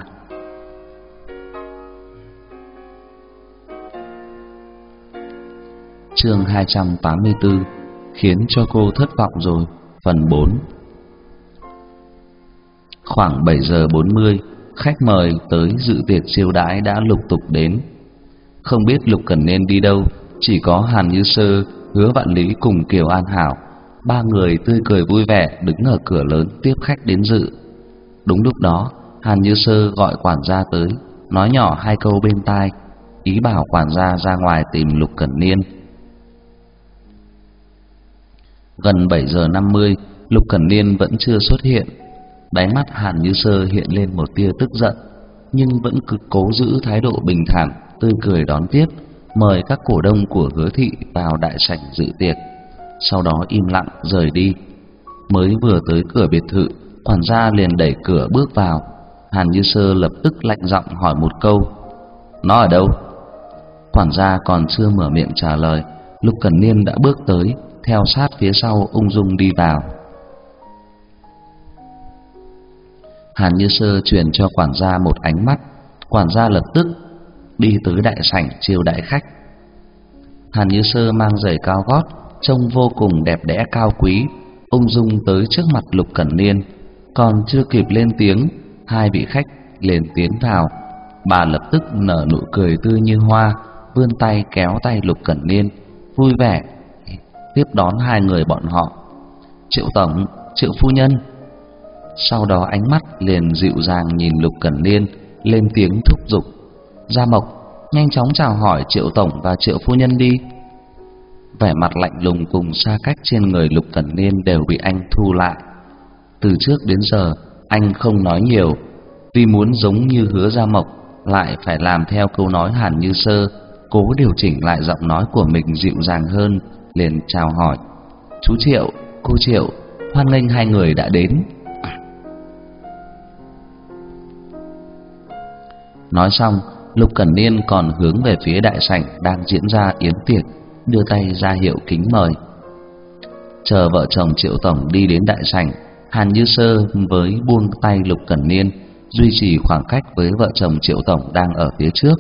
Chương 284 khiến cho cô thất vọng rồi, phần 4. Khoảng 7 giờ 40, khách mời tới dự tiệc chiêu đãi đã lục tục đến. Không biết Lục Cẩn Niên đi đâu, chỉ có Hàn Như Sơ, Hứa Vạn Lý cùng Kiều An Hảo, ba người tươi cười vui vẻ đứng ở cửa lớn tiếp khách đến dự. Đúng lúc đó, Hàn Như Sơ gọi quản gia tới, nói nhỏ hai câu bên tai, ý bảo quản gia ra ngoài tìm Lục Cẩn Niên. Gần 7 giờ 50, Lục Cẩn Niên vẫn chưa xuất hiện. Đáy mắt Hàn Như Sơ hiện lên một tia tức giận, nhưng vẫn cứ cố giữ thái độ bình thản, tươi cười đón tiếp, mời các cổ đông của Hứa thị vào đại sảnh dự tiệc. Sau đó im lặng rời đi. Mới vừa tới cửa biệt thự, quản gia liền đẩy cửa bước vào. Hàn Như Sơ lập tức lạnh giọng hỏi một câu: "Nó ở đâu?" Quản gia còn chưa mở miệng trả lời, Lục Cẩn Niên đã bước tới, theo sát phía sau ung dung đi vào. Hàn Như Sơ truyền cho quản gia một ánh mắt, quản gia lập tức đi tới đại sảnh chiêu đãi khách. Hàn Như Sơ mang giày cao gót, trông vô cùng đẹp đẽ cao quý, ung dung tới trước mặt Lục Cẩn Niên. Còn chưa kịp lên tiếng, hai vị khách liền tiến vào. Bà lập tức nở nụ cười tươi như hoa, vươn tay kéo tay Lục Cẩn Niên, vui vẻ tiếp đón hai người bọn họ. "Triệu tổng, Triệu phu nhân." Sau đó ánh mắt liền dịu dàng nhìn Lục Cẩn Niên, lên tiếng thúc giục: "Gia Mộc, nhanh chóng chào hỏi Triệu tổng và Triệu phu nhân đi." Vẻ mặt lạnh lùng cùng xa cách trên người Lục Cẩn Niên đều bị anh thu lại. Từ trước đến giờ anh không nói nhiều, vì muốn giống như Hứa Gia Mộc lại phải làm theo câu nói Hàn Như Sơ, cố điều chỉnh lại giọng nói của mình dịu dàng hơn, liền chào hỏi: "Chú Triệu, cô Triệu, hoan nghênh hai người đã đến." Nói xong, Lục Cẩn Niên còn hướng về phía đại sảnh đang diễn ra yến tiệc, đưa tay ra hiệu kính mời. Chờ vợ chồng Triệu tổng đi đến đại sảnh, Hàn Như Sơ với buông tay Lục Cẩn Niên, duy trì khoảng cách với vợ chồng Triệu tổng đang ở phía trước.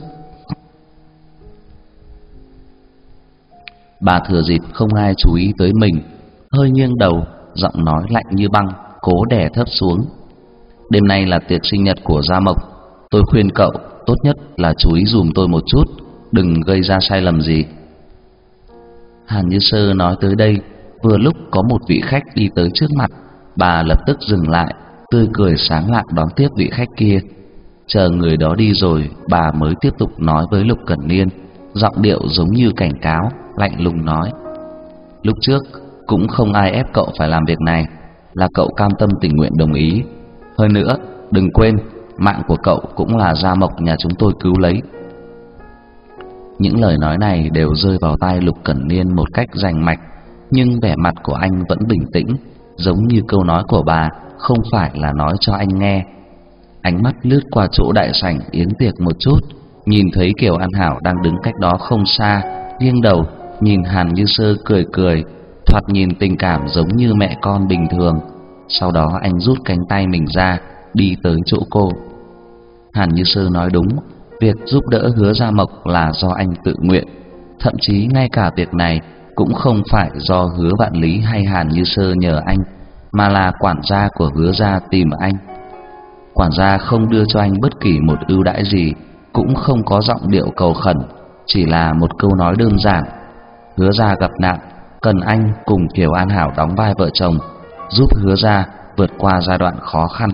Bà thừa dịp không ai chú ý tới mình, hơi nghiêng đầu, giọng nói lạnh như băng, cố đè thấp xuống: "Đêm nay là tiệc sinh nhật của Gia Mộc, tôi khuyên cậu tốt nhất là chú ý dùm tôi một chút, đừng gây ra sai lầm gì." Hàn Như Sơ nói tới đây, vừa lúc có một vị khách đi tới trước mặt, bà lập tức dừng lại, tươi cười sáng lạng đón tiếp vị khách kia. Chờ người đó đi rồi, bà mới tiếp tục nói với Lục Cẩn Niên, giọng điệu giống như cảnh cáo, lạnh lùng nói: "Lúc trước cũng không ai ép cậu phải làm việc này, là cậu cam tâm tình nguyện đồng ý. Hơn nữa, đừng quên, mạng của cậu cũng là Gia Mộc nhà chúng tôi cứu lấy." Những lời nói này đều rơi vào tai Lục Cẩn Niên một cách rành mạch, nhưng vẻ mặt của anh vẫn bình tĩnh, giống như câu nói của bà không phải là nói cho anh nghe. Ánh mắt lướt qua chỗ đại sảnh yến tiệc một chút, nhìn thấy Kiều An Hảo đang đứng cách đó không xa, nghiêng đầu nhìn Hàn Như Sơ cười cười, thoạt nhìn tình cảm giống như mẹ con bình thường. Sau đó anh rút cánh tay mình ra, đi tới chỗ cô. Hàn Như Sơ nói đúng, việc giúp đỡ Hứa Gia Mộc là do anh tự nguyện, thậm chí ngay cả việc này cũng không phải do Hứa Vạn Lý hay Hàn Như Sơ nhờ anh, mà là quản gia của Hứa gia tìm anh. Quản gia không đưa cho anh bất kỳ một ưu đãi gì, cũng không có giọng điệu cầu khẩn, chỉ là một câu nói đơn giản: Hứa gia gặp nạn, cần anh cùng Kiều An Hảo đóng vai vợ chồng, giúp Hứa gia vượt qua giai đoạn khó khăn.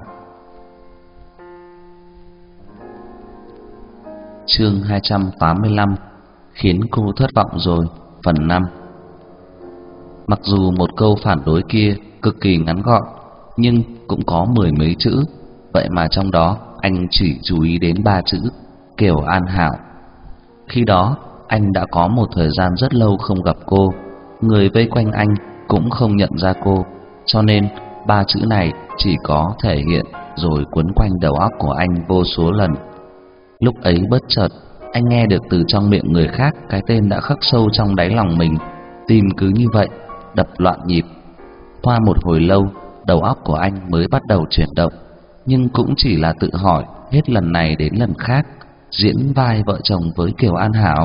Chương 285 khiến cô thất vọng rồi, phần 5. Mặc dù một câu phản đối kia cực kỳ ngắn gọn, nhưng cũng có mười mấy chữ, vậy mà trong đó anh chỉ chú ý đến 3 chữ: Kiều An Hảo. Khi đó Anh đã có một thời gian rất lâu không gặp cô, người vây quanh anh cũng không nhận ra cô, cho nên ba chữ này chỉ có thể hiện rồi quấn quanh đầu óc của anh vô số lần. Lúc ấy bất chợt anh nghe được từ trong miệng người khác cái tên đã khắc sâu trong đáy lòng mình, tim cứ như vậy đập loạn nhịp. Qua một hồi lâu, đầu óc của anh mới bắt đầu chuyển động, nhưng cũng chỉ là tự hỏi hết lần này đến lần khác, diễn vai vợ chồng với Kiều An Hảo.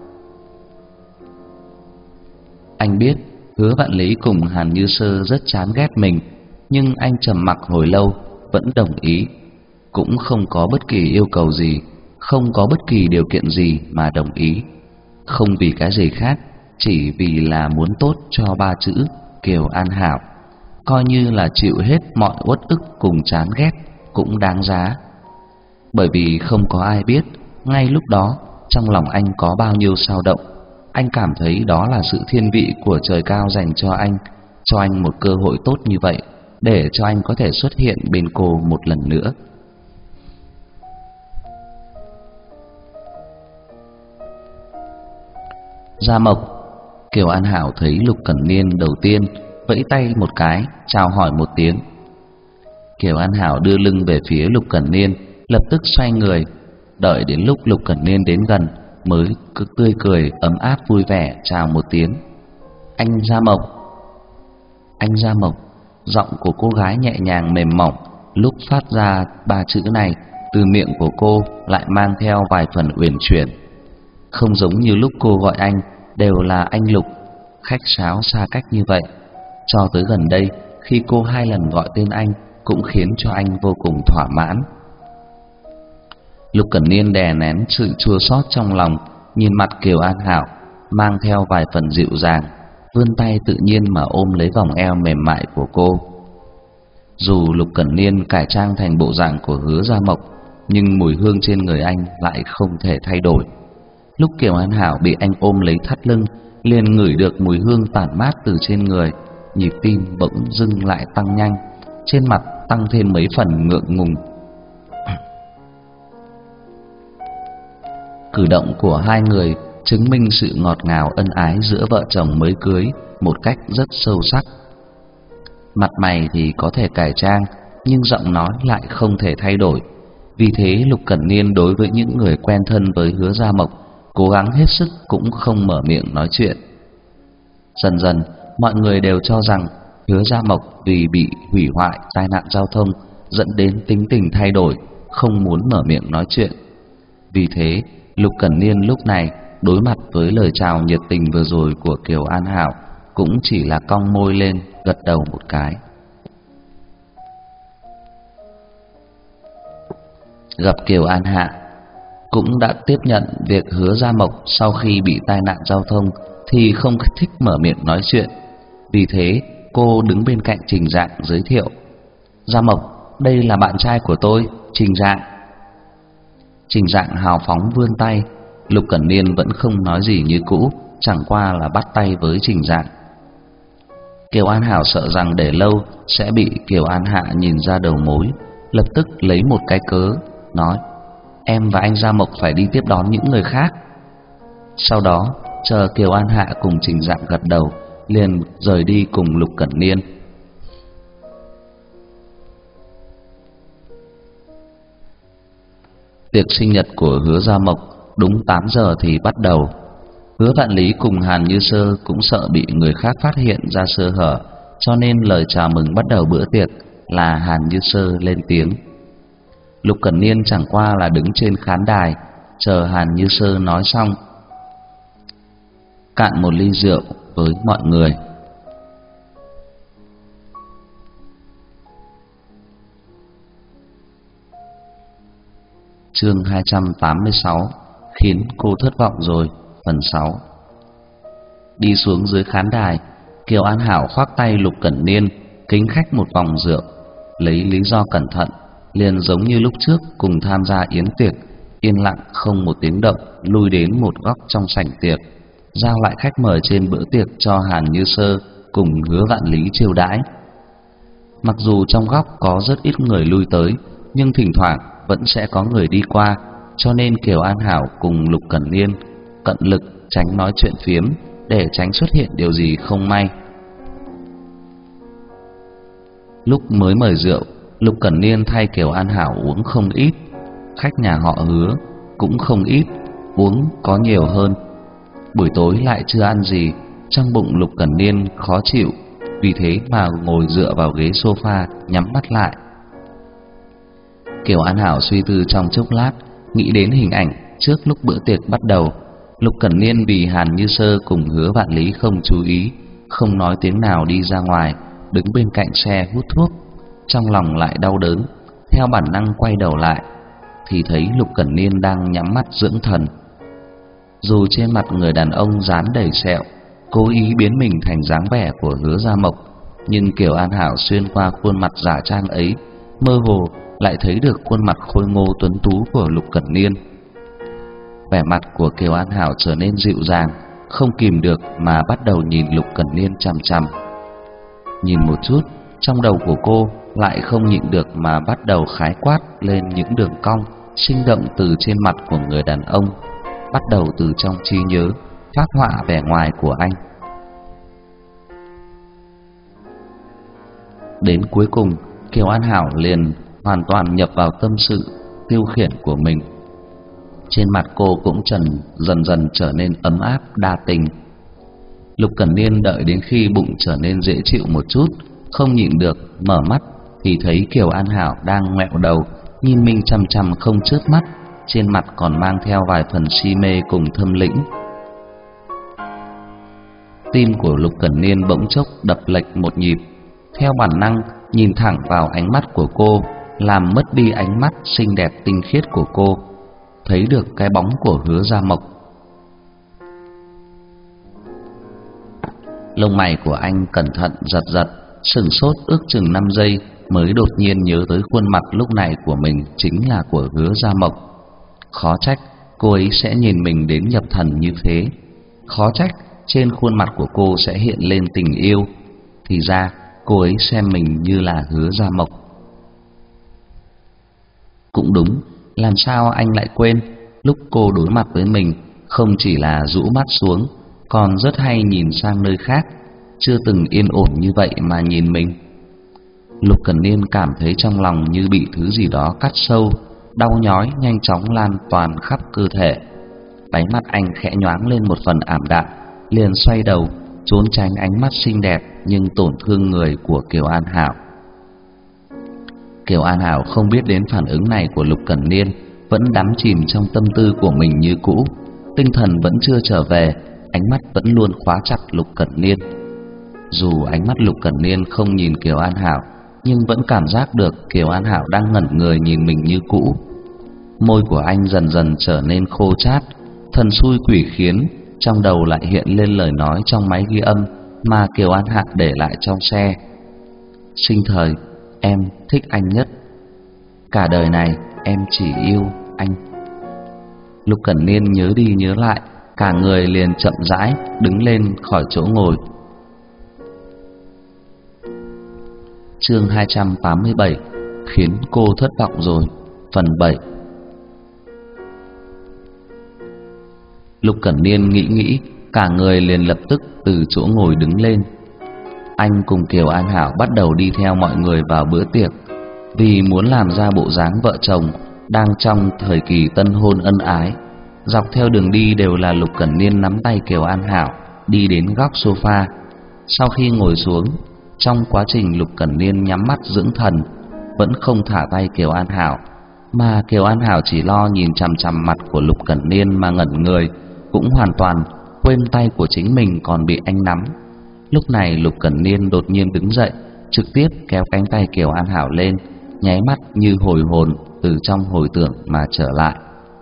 Anh biết Hứa Vạn Lý cùng Hàn Như Sơ rất chán ghét mình, nhưng anh trầm mặc hồi lâu vẫn đồng ý, cũng không có bất kỳ yêu cầu gì, không có bất kỳ điều kiện gì mà đồng ý, không vì cái gì khác, chỉ vì là muốn tốt cho ba chữ Kiều An Hảo, coi như là chịu hết mọi uất ức cùng chán ghét cũng đáng giá. Bởi vì không có ai biết ngay lúc đó trong lòng anh có bao nhiêu dao động. Anh cảm thấy đó là sự thiên vị của trời cao dành cho anh một cơ hội tốt như vậy, để cho anh có thể xuất hiện bên cô một lần nữa. Gia Mộc. Kiều An Hảo thấy Lục Cẩn Niên đầu tiên vẫy tay một cái chào hỏi một tiếng. Kiều An Hảo đưa lưng về phía Lục Cẩn Niên, lập tức xoay người, đợi đến lúc Lục Cẩn Niên đến gần mới cứ tươi cười ấm áp vui vẻ chào một tiếng. Anh Gia Mộc. Anh Gia Mộc. Giọng của cô gái nhẹ nhàng mềm mỏng, lúc phát ra ba chữ này từ miệng của cô lại mang theo vài phần uyển chuyển, không giống như lúc cô gọi anh đều là anh Lục, khách sáo xa cách như vậy. Cho tới gần đây, khi cô hai lần gọi tên anh cũng khiến cho anh vô cùng thỏa mãn. Lục Cẩn Niên đè nén sự chua xót trong lòng, nhìn mặt Kiều An Hảo mang theo vài phần dịu dàng, vươn tay tự nhiên mà ôm lấy vòng eo mềm mại của cô. Dù Lục Cẩn Niên cải trang thành bộ dạng của Hứa Gia Mộc, nhưng mùi hương trên người anh lại không thể thay đổi. Lúc Kiều An Hảo bị anh ôm lấy thắt lưng, liền ngửi được mùi hương tản mát từ trên người, nhịp tim bỗng dưng lại tăng nhanh, trên mặt tăng thêm mấy phần ngượng ngùng. Cử động của hai người chứng minh sự ngọt ngào ân ái giữa vợ chồng mới cưới một cách rất sâu sắc. Mặt mày thì có thể cải trang, nhưng giọng nói lại không thể thay đổi. Vì thế Lục Cẩn Niên đối với những người quen thân với Hứa Gia Mộc, cố gắng hết sức cũng không mở miệng nói chuyện. Dần dần, mọi người đều cho rằng Hứa Gia Mộc vì bị hủy hoại tai nạn giao thông dẫn đến tính tình thay đổi, không muốn mở miệng nói chuyện. Vì thế, Lục Cẩn Niên lúc này đối mặt với lời chào nhiệt tình vừa rồi của Kiều An Hảo cũng chỉ là cong môi lên, gật đầu một cái. Gặp Kiều An Hạ cũng đã tiếp nhận việc Hứa Gia Mộc sau khi bị tai nạn giao thông thì không thích mở miệng nói chuyện. Vì thế cô đứng bên cạnh Trình Dạng giới thiệu: Gia Mộc, đây là bạn trai của tôi, Trình Dạng. Trình Dạng hào phóng vươn tay. Lục Cẩn Niên vẫn không nói gì như cũ, chẳng qua là bắt tay với Trình Dạng. Kiều An Hảo sợ rằng để lâu sẽ bị Kiều An Hạ nhìn ra đầu mối, lập tức lấy một cái cớ nói: em và anh Gia Mộc phải đi tiếp đón những người khác. Sau đó chờ Kiều An Hạ cùng Trình Dạng gật đầu, liền rời đi cùng Lục Cẩn Niên. Tiệc sinh nhật của Hứa Gia Mộc đúng 8 giờ thì bắt đầu. Hứa Vạn Lý cùng Hàn Như Sơ cũng sợ bị người khác phát hiện ra sơ hở, cho nên lời chào mừng bắt đầu bữa tiệc là Hàn Như Sơ lên tiếng. Lục Cẩn Niên chẳng qua là đứng trên khán đài chờ Hàn Như Sơ nói xong, cạn một ly rượu với mọi người. Chương 286: Khiến cô thất vọng rồi, phần 6. Đi xuống dưới khán đài, Kiều An Hảo khoác tay Lục Cẩn Niên, kính khách một vòng rượu, lấy lý do cẩn thận, liền giống như lúc trước cùng tham gia yến tiệc, yên lặng không một tiếng động lui đến một góc trong sảnh tiệc, giao lại khách mời trên bữa tiệc cho Hàn Như Sơ cùng Hứa Vạn Lý chiêu đãi. Mặc dù trong góc có rất ít người lui tới, nhưng thỉnh thoảng vẫn sẽ có người đi qua, cho nên Kiều An Hảo cùng Lục Cẩn Niên cận lực tránh nói chuyện phiếm để tránh xuất hiện điều gì không may. Lúc mới mời rượu, Lục Cẩn Niên thay Kiều An Hảo uống không ít, khách nhà họ Hứa cũng không ít, uống có nhiều hơn. Buổi tối lại chưa ăn gì, trong bụng Lục Cẩn Niên khó chịu, vì thế mà ngồi dựa vào ghế sofa nhắm mắt lại. Kiều An Hảo suy tư trong chốc lát, nghĩ đến hình ảnh trước lúc bữa tiệc bắt đầu. Lục Cẩn Niên vì Hàn Như Sơ cùng Hứa Vạn Lý không chú ý, không nói tiếng nào đi ra ngoài, đứng bên cạnh xe hút thuốc. Trong lòng lại đau đớn, theo bản năng quay đầu lại thì thấy Lục Cẩn Niên đang nhắm mắt dưỡng thần. Dù trên mặt người đàn ông dán đầy sẹo, cố ý biến mình thành dáng vẻ của Hứa Gia Mộc, nhưng Kiều An Hảo xuyên qua khuôn mặt giả trang ấy, mơ hồ lại thấy được khuôn mặt khôi ngô tuấn tú của Lục Cẩn Niên. Vẻ mặt của Kiều An Hảo trở nên dịu dàng, không kìm được mà bắt đầu nhìn Lục Cẩn Niên chằm chằm. Nhìn một chút, trong đầu của cô lại không nhịn được mà bắt đầu khái quát lên những đường cong sinh động từ trên mặt của người đàn ông, bắt đầu từ trong trí nhớ phác họa vẻ ngoài của anh. Đến cuối cùng, Kiều An Hảo liền hoàn toàn nhập vào tâm sự tiêu khiển của mình. Trên mặt cô cũng dần dần trở nên ấm áp đa tình. Lục Cẩn Niên đợi đến khi bụng trở nên dễ chịu một chút, không nhịn được mở mắt thì thấy Kiều An Hảo đang ngoẹo đầu nhìn mình chằm chằm không chớp mắt, trên mặt còn mang theo vài phần si mê cùng thâm lĩnh. Tim của Lục Cẩn Niên bỗng chốc đập lệch một nhịp, theo bản năng nhìn thẳng vào ánh mắt của cô, làm mất đi ánh mắt xinh đẹp tinh khiết của cô, thấy được cái bóng của Hứa Gia Mộc. Lông mày của anh cẩn thận giật giật, sửng sốt ước chừng 5 giây mới đột nhiên nhớ tới khuôn mặt lúc này của mình chính là của Hứa Gia Mộc. Khó trách cô ấy sẽ nhìn mình đến nhập thần như thế, khó trách trên khuôn mặt của cô sẽ hiện lên tình yêu. Thì ra cô ấy xem mình như là Hứa Gia Mộc. Cũng đúng, làm sao anh lại quên, lúc cô đối mặt với mình không chỉ là rũ mắt xuống, còn rất hay nhìn sang nơi khác, chưa từng yên ổn như vậy mà nhìn mình. Lục Cẩn Niên cảm thấy trong lòng như bị thứ gì đó cắt sâu, đau nhói nhanh chóng lan toàn khắp cơ thể. Đáy mắt anh khẽ nhoáng lên một phần ảm đạm, liền xoay đầu trốn tránh ánh mắt xinh đẹp nhưng tổn thương người của Kiều An Hảo. Kiều An Hảo không biết đến phản ứng này của Lục Cẩn Niên, vẫn đắm chìm trong tâm tư của mình như cũ, tinh thần vẫn chưa trở về, ánh mắt vẫn luôn khóa chặt Lục Cẩn Niên. Dù ánh mắt Lục Cẩn Niên không nhìn Kiều An Hảo, nhưng vẫn cảm giác được Kiều An Hảo đang ngẩn người nhìn mình như cũ. Môi của anh dần dần trở nên khô chát, thần xui quỷ khiến, trong đầu lại hiện lên lời nói trong máy ghi âm mà Kiều An Hảo để lại trong xe. Sinh thời em thích anh nhất, cả đời này em chỉ yêu anh. Lục Cẩn Niên nhớ đi nhớ lại, cả người liền chậm rãi đứng lên khỏi chỗ ngồi. Chương 287, khiến cô thất vọng rồi, phần 7. Lục Cẩn Niên nghĩ, cả người liền lập tức từ chỗ ngồi đứng lên. Anh cùng Kiều An Hảo bắt đầu đi theo mọi người vào bữa tiệc, vì muốn làm ra bộ dáng vợ chồng đang trong thời kỳ tân hôn ân ái. Dọc theo đường đi đều là Lục Cẩn Niên nắm tay Kiều An Hảo đi đến góc sofa. Sau khi ngồi xuống, trong quá trình Lục Cẩn Niên nhắm mắt dưỡng thần, vẫn không thả tay Kiều An Hảo, mà Kiều An Hảo chỉ lo nhìn chằm chằm mặt của Lục Cẩn Niên mà ngẩn người, cũng hoàn toàn quên tay của chính mình còn bị anh nắm. Lúc này Lục Cẩn Niên đột nhiên đứng dậy, trực tiếp kéo cánh tay Kiều An Hảo lên, nháy mắt như hồi hồn từ trong hồi tưởng mà trở lại.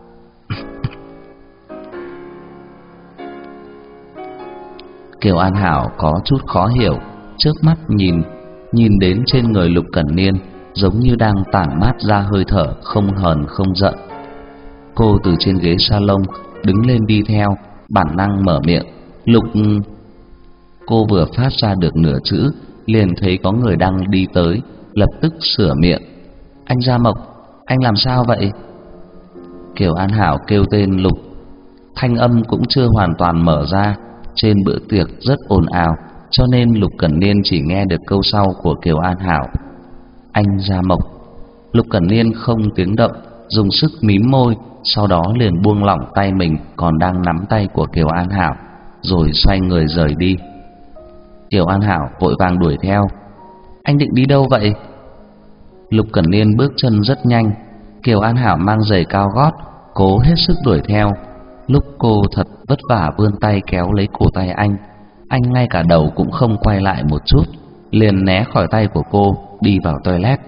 Kiều An Hảo có chút khó hiểu, trước mắt nhìn đến trên người Lục Cẩn Niên giống như đang tản mát ra hơi thở không hờn không giận. Cô từ trên ghế salon đứng lên đi theo, bản năng mở miệng. Lục... Cô vừa phát ra được nửa chữ, liền thấy có người đang đi tới, lập tức sửa miệng. Anh Gia Mộc, anh làm sao vậy? Kiều An Hảo kêu tên Lục, Thanh âm cũng chưa hoàn toàn mở ra. Trên bữa tiệc rất ồn ào, cho nên Lục Cẩn Niên chỉ nghe được câu sau của Kiều An Hảo: "Anh Gia Mộc." Lục Cẩn Niên không tiếng động, dùng sức mím môi, sau đó liền buông lỏng tay mình còn đang nắm tay của Kiều An Hảo, rồi xoay người rời đi. Kiều An Hảo vội vàng đuổi theo: "Anh định đi đâu vậy?" Lục Cẩn Niên bước chân rất nhanh. Kiều An Hảo mang giày cao gót, cố hết sức đuổi theo. Lúc cô thật vất vả vươn tay kéo lấy cổ tay anh ngay cả đầu cũng không quay lại một chút, liền né khỏi tay của cô, đi vào toilet.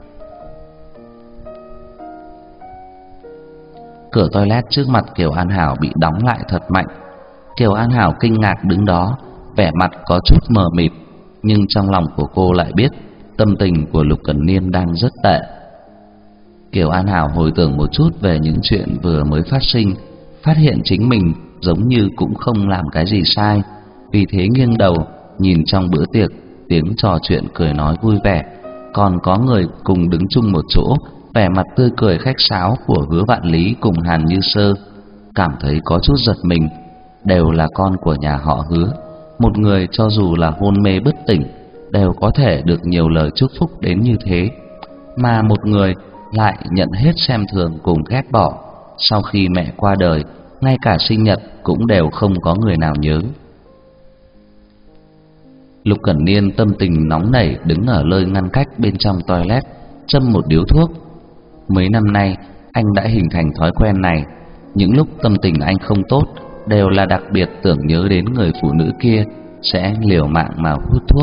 Cửa toilet trước mặt Kiều An Hảo bị đóng lại thật mạnh. Kiều An Hảo kinh ngạc đứng đó, vẻ mặt có chút mờ mịt, nhưng trong lòng của cô lại biết tâm tình của Lục Cẩn Niên đang rất tệ. Kiều An Hảo hồi tưởng một chút về những chuyện vừa mới phát sinh, phát hiện chính mình giống như cũng không làm cái gì sai, vì thế nghiêng đầu nhìn trong bữa tiệc, tiếng trò chuyện cười nói vui vẻ, còn có người cùng đứng chung một chỗ, vẻ mặt tươi cười khách sáo của Hứa Vạn Lý cùng Hàn Như Sơ, cảm thấy có chút giật mình. Đều là con của nhà họ Hứa, một người cho dù là hôn mê bất tỉnh đều có thể được nhiều lời chúc phúc đến như thế, mà một người lại nhận hết xem thường cùng ghét bỏ. Sau khi mẹ qua đời, ngay cả sinh nhật cũng đều không có người nào nhớ. Lục Cẩn Niên tâm tình nóng nảy đứng ở nơi ngăn cách bên trong toilet, châm một điếu thuốc. Mấy năm nay anh đã hình thành thói quen này, những lúc tâm tình anh không tốt đều là đặc biệt tưởng nhớ đến người phụ nữ kia, sẽ liều mạng mà hút thuốc.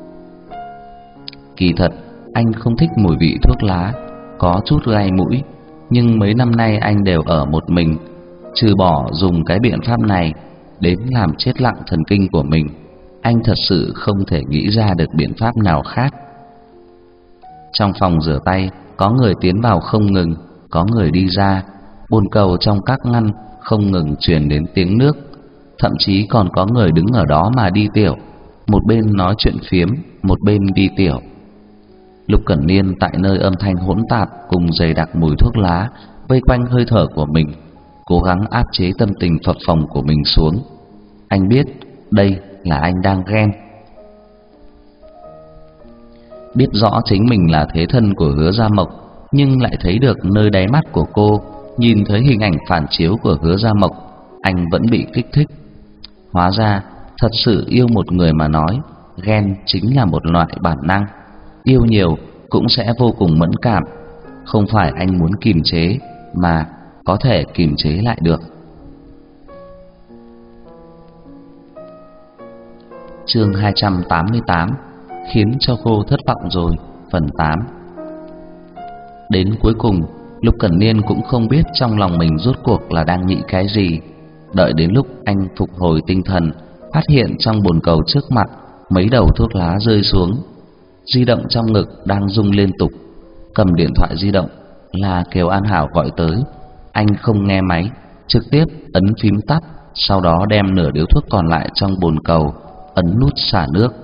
Kỳ thật anh không thích mùi vị thuốc lá, có chút gai mũi, nhưng mấy năm nay anh đều ở một mình, trừ bỏ dùng cái biện pháp này đến làm chết lặng thần kinh của mình, anh thật sự không thể nghĩ ra được biện pháp nào khác. Trong phòng rửa tay có người tiến vào không ngừng, có người đi ra, bồn cầu trong các ngăn không ngừng truyền đến tiếng nước, thậm chí còn có người đứng ở đó mà đi tiểu, một bên nói chuyện phiếm, một bên đi tiểu. Lục Cẩn Niên tại nơi âm thanh hỗn tạp cùng dày đặc mùi thuốc lá vây quanh hơi thở của mình, cố gắng áp chế tâm tình phập phồng của mình xuống. Anh biết đây là anh đang ghen. Biết rõ chính mình là thế thân của Hứa Gia Mộc, nhưng lại thấy được nơi đáy mắt của cô, nhìn thấy hình ảnh phản chiếu của Hứa Gia Mộc, anh vẫn bị kích thích. Hóa ra thật sự yêu một người mà nói, ghen chính là một loại bản năng. Yêu nhiều cũng sẽ vô cùng mẫn cảm, không phải anh muốn kiềm chế mà có thể kiềm chế lại được. Chương 288, khiến cho cô thất vọng rồi, phần 8. Đến cuối cùng, Lục Cẩn Niên cũng không biết trong lòng mình rốt cuộc là đang nghĩ cái gì. Đợi đến lúc anh phục hồi tinh thần, phát hiện trong bồn cầu trước mặt mấy đầu thuốc lá rơi xuống. Di động trong ngực đang rung liên tục. Cầm điện thoại di động là Kiều An Hảo gọi tới. Anh không nghe máy, trực tiếp ấn phím tắt, sau đó đem nửa điếu thuốc còn lại trong bồn cầu ấn nút xả nước.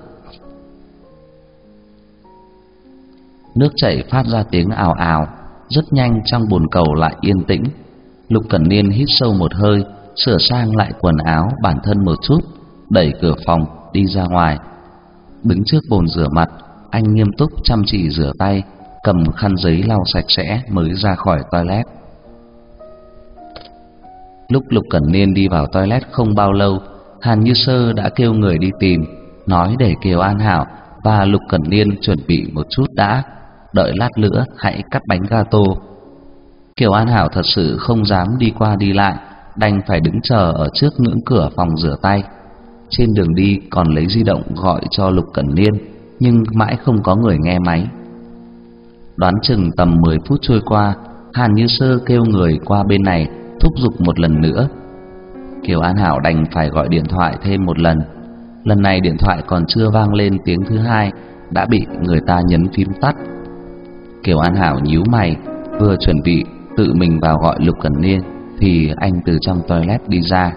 Nước chảy phát ra tiếng ào ào. Rất nhanh trong bồn cầu lại yên tĩnh. Lục Cẩn Niên hít sâu một hơi, sửa sang lại quần áo bản thân một chút, đẩy cửa phòng đi ra ngoài. Đứng trước bồn rửa mặt, anh nghiêm túc chăm chỉ rửa tay, cầm khăn giấy lau sạch sẽ mới ra khỏi toilet. Lúc Lục Cẩn Niên đi vào toilet không bao lâu, Hàn Như Sơ đã kêu người đi tìm, nói để Kiều An Hảo và Lục Cẩn Niên chuẩn bị một chút đã, đợi lát nữa hãy cắt bánh gato. Kiều An Hảo thật sự không dám đi qua đi lại, đành phải đứng chờ ở trước ngưỡng cửa phòng rửa tay. Trên đường đi còn lấy di động gọi cho Lục Cẩn Niên, nhưng mãi không có người nghe máy. Đoán chừng tầm 10 phút trôi qua, Hàn Như Sơ kêu người qua bên này thúc giục một lần nữa. Kiều An Hảo đành phải gọi điện thoại thêm một lần. Lần này điện thoại còn chưa vang lên tiếng thứ hai đã bị người ta nhấn phím tắt. Kiều An Hảo nhíu mày, vừa chuẩn bị tự mình vào gọi Lục Cẩn Niên thì anh từ trong toilet đi ra.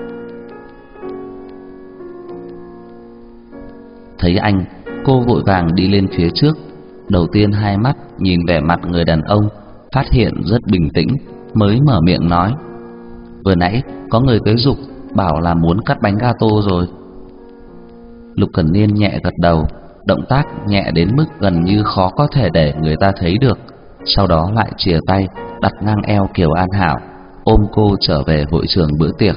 Thấy anh, cô vội vàng đi lên phía trước. Đầu tiên hai mắt nhìn vẻ mặt người đàn ông, phát hiện rất bình tĩnh, mới mở miệng nói: Vừa nãy có người tới giục bảo là muốn cắt bánh gato rồi. Lục Cẩn Niên nhẹ gật đầu, động tác nhẹ đến mức gần như khó có thể để người ta thấy được. Sau đó lại chìa tay đặt ngang eo Kiều An Hảo, ôm cô trở về hội trường bữa tiệc.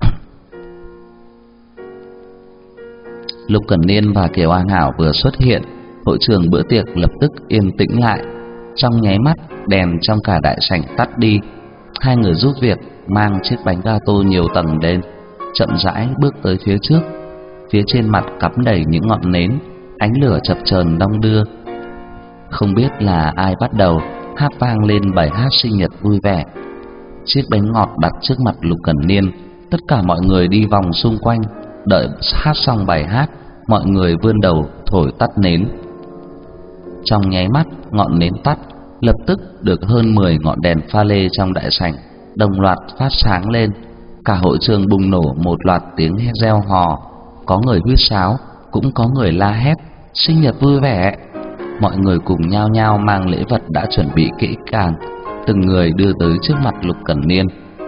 Lục Cẩn Niên và Kiều An Hảo vừa xuất hiện, hội trường bữa tiệc lập tức yên tĩnh lại. Trong nháy mắt, đèn trong cả đại sảnh tắt đi. Hai người giúp việc mang chiếc bánh gato nhiều tầng lên, chậm rãi bước tới phía trước. Phía trên mặt cắm đầy những ngọn nến, ánh lửa chập chờn đong đưa. Không biết là ai bắt đầu hát vang lên bài hát sinh nhật vui vẻ. Chiếc bánh ngọt đặt trước mặt Lục Cẩn Niên, tất cả mọi người đi vòng xung quanh. Đợi hát xong bài hát, mọi người vươn đầu thổi tắt nến. Trong nháy mắt, ngọn nến tắt, lập tức được hơn 10 ngọn đèn pha lê trong đại sảnh đồng loạt phát sáng lên. Cả hội trường bùng nổ một loạt tiếng reo hò, có người huýt sáo, cũng có người la hét sinh nhật vui vẻ. Mọi người cùng nhao nhao mang lễ vật đã chuẩn bị kỹ càng, từng người đưa tới trước mặt Lục Cẩn Niên.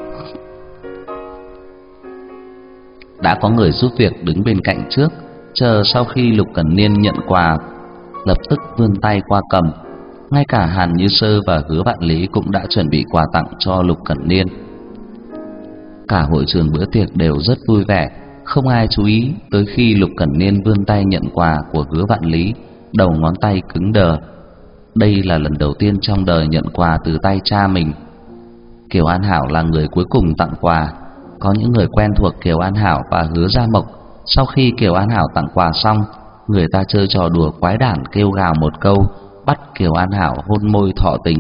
Đã có người giúp việc đứng bên cạnh trước, chờ sau khi Lục Cẩn Niên nhận quà, lập tức vươn tay qua cầm. Ngay cả Hàn Như Sơ và Hứa Vạn Lý cũng đã chuẩn bị quà tặng cho Lục Cẩn Niên. Cả hội trường bữa tiệc đều rất vui vẻ, không ai chú ý tới khi Lục Cẩn Niên vươn tay nhận quà của Hứa Vạn Lý, đầu ngón tay cứng đờ. Đây là lần đầu tiên trong đời nhận quà từ tay cha mình. Kiều An Hảo là người cuối cùng tặng quà. Có những người quen thuộc Kiều An Hảo và Hứa Gia Mộc. Sau khi Kiều An Hảo tặng quà xong, người ta chơi trò đùa quái đản kêu gào một câu, bắt Kiều An Hảo hôn môi thọ tình.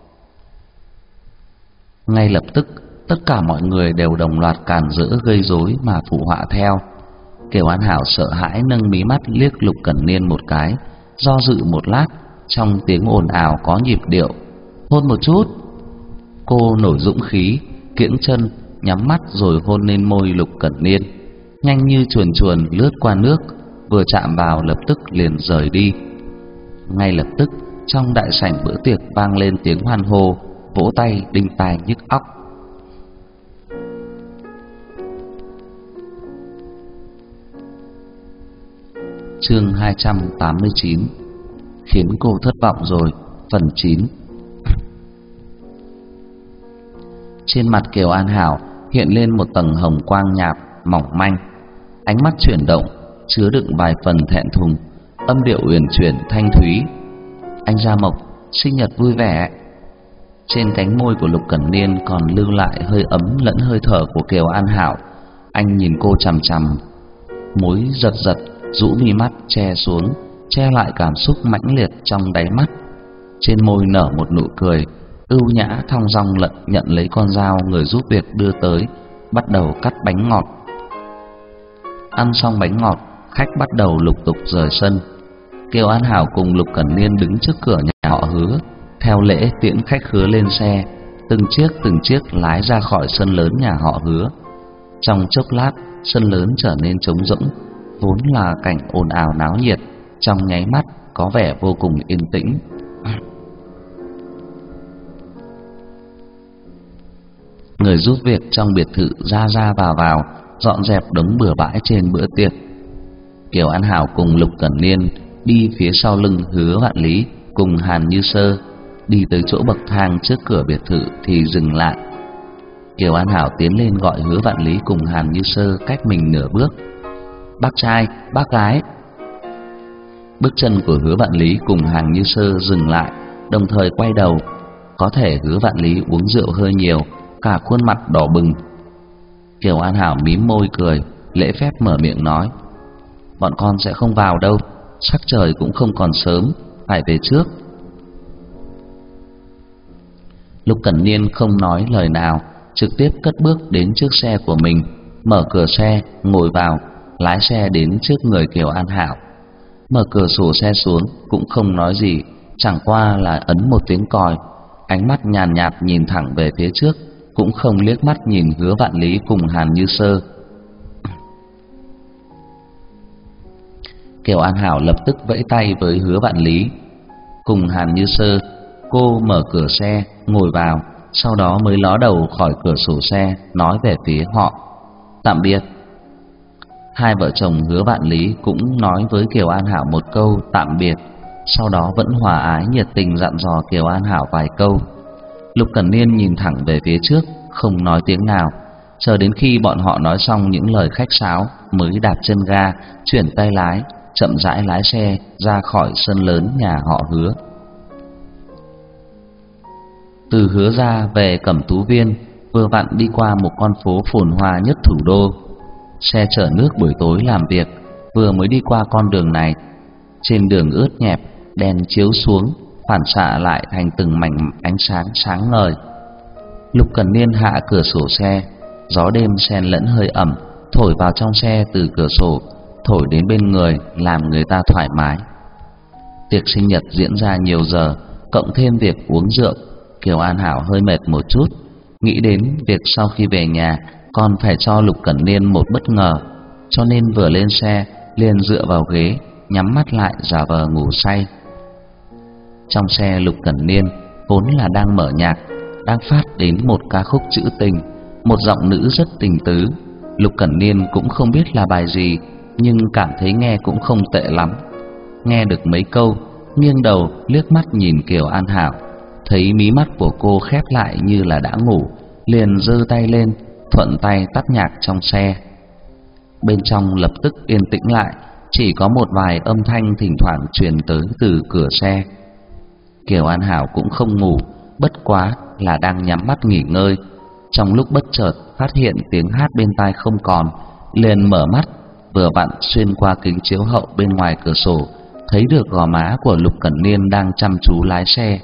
Ngay lập tức, tất cả mọi người đều đồng loạt càn rỡ gây rối mà phụ họa theo. Kiều An Hảo sợ hãi nâng mí mắt liếc Lục Cẩn Niên một cái, do dự một lát, trong tiếng ồn ào có nhịp điệu, hôn một chút. Cô nổi dũng khí, kiễng chân, nhắm mắt rồi hôn lên môi Lục Cẩn Niên, nhanh như chuồn chuồn lướt qua nước, vừa chạm vào lập tức liền rời đi. Ngay lập tức, trong đại sảnh bữa tiệc vang lên tiếng hoan hô, vỗ tay đinh tai nhức óc. Chương 289. Khiến cô thất vọng rồi, phần 9. Trên mặt Kiều An Hảo hiện lên một tầng hồng quang nhạt mỏng manh, ánh mắt chuyển động, chứa đựng vài phần thẹn thùng, âm điệu uyển chuyển thanh thúy. Anh Gia Mộc, sinh nhật vui vẻ. Trên cánh môi của Lục Cẩn Niên còn lưu lại hơi ấm lẫn hơi thở của Kiều An Hảo. Anh nhìn cô chằm chằm, môi giật giật, rũ mi mắt che xuống, che lại cảm xúc mãnh liệt trong đáy mắt. Trên môi nở một nụ cười ưu nhã thong dong, nhận lấy con dao người giúp việc đưa tới, bắt đầu cắt bánh ngọt. Ăn xong bánh ngọt, khách bắt đầu lục tục rời sân. Kiều An Hảo cùng Lục Cẩn Niên đứng trước cửa nhà họ Hứa, theo lễ tiễn khách khứa lên xe, từng chiếc lái ra khỏi sân lớn nhà họ Hứa. Trong chốc lát, sân lớn trở nên trống rỗng, vốn là cảnh ồn ào náo nhiệt, trong nháy mắt có vẻ vô cùng yên tĩnh. Người giúp việc trong biệt thự ra vào, dọn dẹp đống bừa bãi trên bữa tiệc. Kiều An Hảo cùng Lục Cẩn Niên đi phía sau lưng Hứa Vạn Lý cùng Hàn Như Sơ, đi tới chỗ bậc thang trước cửa biệt thự thì dừng lại. Kiều An Hảo tiến lên gọi Hứa Vạn Lý cùng Hàn Như Sơ cách mình nửa bước. Bác trai, bác gái. Bước chân của Hứa Vạn Lý cùng Hàn Như Sơ dừng lại, đồng thời quay đầu. Có thể Hứa Vạn Lý uống rượu hơi nhiều, cả khuôn mặt đỏ bừng. Kiều An Hảo mím môi cười, lễ phép mở miệng nói: bọn con sẽ không vào đâu, sắc trời cũng không còn sớm, phải về trước. Lục Cẩn Niên không nói lời nào, trực tiếp cất bước đến trước xe của mình, mở cửa xe, ngồi vào, lái xe đến trước người Kiều An Hảo. Mở cửa sổ xe xuống, cũng không nói gì, chẳng qua là ấn một tiếng còi, ánh mắt nhàn nhạt nhìn thẳng về phía trước, cũng không liếc mắt nhìn Hứa Vạn Lý cùng Hàn Như Sơ. Kiều An Hảo lập tức vẫy tay với Hứa Vạn Lý cùng Hàn Như Sơ. Cô mở cửa xe, ngồi vào, sau đó mới ló đầu khỏi cửa sổ xe nói về phía họ: "Tạm biệt." Hai vợ chồng Hứa Vạn Lý cũng nói với Kiều An Hảo một câu tạm biệt, sau đó vẫn hòa ái nhiệt tình dặn dò Kiều An Hảo vài câu. Lục Cẩn Niên nhìn thẳng về phía trước, không nói tiếng nào, chờ đến khi bọn họ nói xong những lời khách sáo mới đạp chân ga, chuyển tay lái, chậm rãi lái xe ra khỏi sân lớn nhà họ Hứa. Từ Hứa ra về Cẩm Tú Viên, vừa vặn đi qua một con phố phồn hoa nhất thủ đô. Xe chở nước buổi tối làm việc vừa mới đi qua con đường này. Trên đường ướt nhẹp, đèn chiếu xuống phản xạ lại thành từng mảnh ánh sáng sáng ngời. Lục Cẩn Niên hạ cửa sổ xe, gió đêm xen lẫn hơi ẩm thổi vào trong xe từ cửa sổ, thổi đến bên người làm người ta thoải mái. Tiệc sinh nhật diễn ra nhiều giờ, cộng thêm việc uống rượu, Kiều An Hảo hơi mệt một chút, nghĩ đến việc sau khi về nhà còn phải cho Lục Cẩn Niên một bất ngờ, cho nên vừa lên xe liền dựa vào ghế, nhắm mắt lại giả vờ ngủ say. Trong xe Lục Cẩn Niên vốn là đang mở nhạc, đang phát đến một ca khúc trữ tình, một giọng nữ rất tình tứ. Lục Cẩn Niên cũng không biết là bài gì, nhưng cảm thấy nghe cũng không tệ lắm. Nghe được mấy câu, nghiêng đầu liếc mắt nhìn Kiều An Hảo, thấy mí mắt của cô khép lại như là đã ngủ, liền giơ tay lên, thuận tay tắt nhạc trong xe. Bên trong lập tức yên tĩnh lại, chỉ có một vài âm thanh thỉnh thoảng truyền tới từ cửa xe. Kiều An Hảo cũng không ngủ, bất quá là đang nhắm mắt nghỉ ngơi. Trong lúc bất chợt phát hiện tiếng hát bên tai không còn, liền mở mắt, vừa vặn xuyên qua kính chiếu hậu bên ngoài cửa sổ, thấy được gò má của Lục Cẩn Niên đang chăm chú lái xe.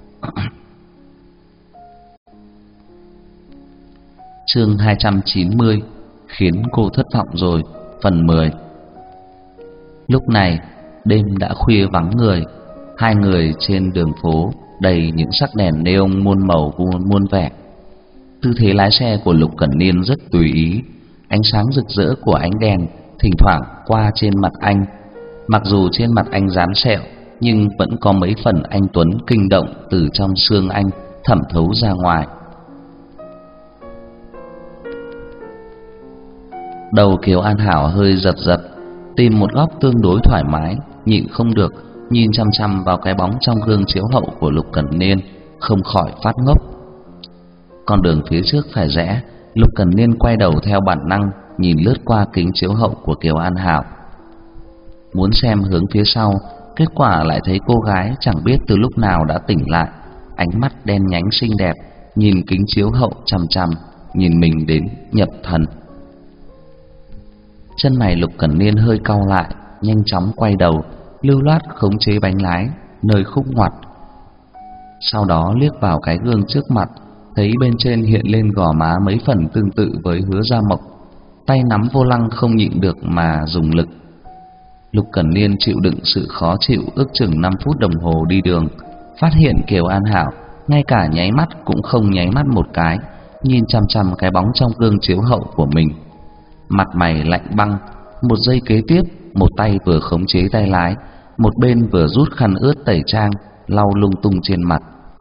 Chương 290, khiến cô thất vọng rồi, phần 10. Lúc này, đêm đã khuya vắng người, hai người trên đường phố đầy những sắc đèn neon muôn màu muôn vẻ. Tư thế lái xe của Lục Cẩn Niên rất tùy ý, ánh sáng rực rỡ của ánh đèn thỉnh thoảng qua trên mặt anh. Mặc dù trên mặt anh rám sẹo, nhưng vẫn có mấy phần anh tuấn kinh động từ trong xương anh thẩm thấu ra ngoài. Đầu Kiều An Hảo hơi giật giật, tìm một góc tương đối thoải mái, nhịn không được nhìn chăm chăm vào cái bóng trong gương chiếu hậu của Lục Cẩn Niên, không khỏi phát ngốc. Con đường phía trước phải rẽ, Lục Cẩn Niên quay đầu theo bản năng, nhìn lướt qua kính chiếu hậu của Kiều An Hảo. Muốn xem hướng phía sau, kết quả lại thấy cô gái chẳng biết từ lúc nào đã tỉnh lại, ánh mắt đen nhánh xinh đẹp, nhìn kính chiếu hậu chằm chằm, nhìn mình đến nhập thần. Chân mày Lục Cẩn Niên hơi cau lại, nhanh chóng quay đầu, lưu loát khống chế bánh lái nơi khúc ngoặt. Sau đó liếc vào cái gương trước mặt, thấy bên trên hiện lên gò má mấy phần tương tự với Hứa Gia Mộc, tay nắm vô lăng không nhịn được mà dùng lực. Lục Cẩn Niên chịu đựng sự khó chịu ước chừng 5 phút đồng hồ đi đường, phát hiện Kiều An Hảo ngay cả nháy mắt cũng không nháy mắt một cái, nhìn chằm chằm cái bóng trong gương chiếu hậu của mình. Mặt mày lạnh băng, một giây kế tiếp, một tay vừa khống chế tay lái, một bên vừa rút khăn ướt tẩy trang lau lung tung trên mặt.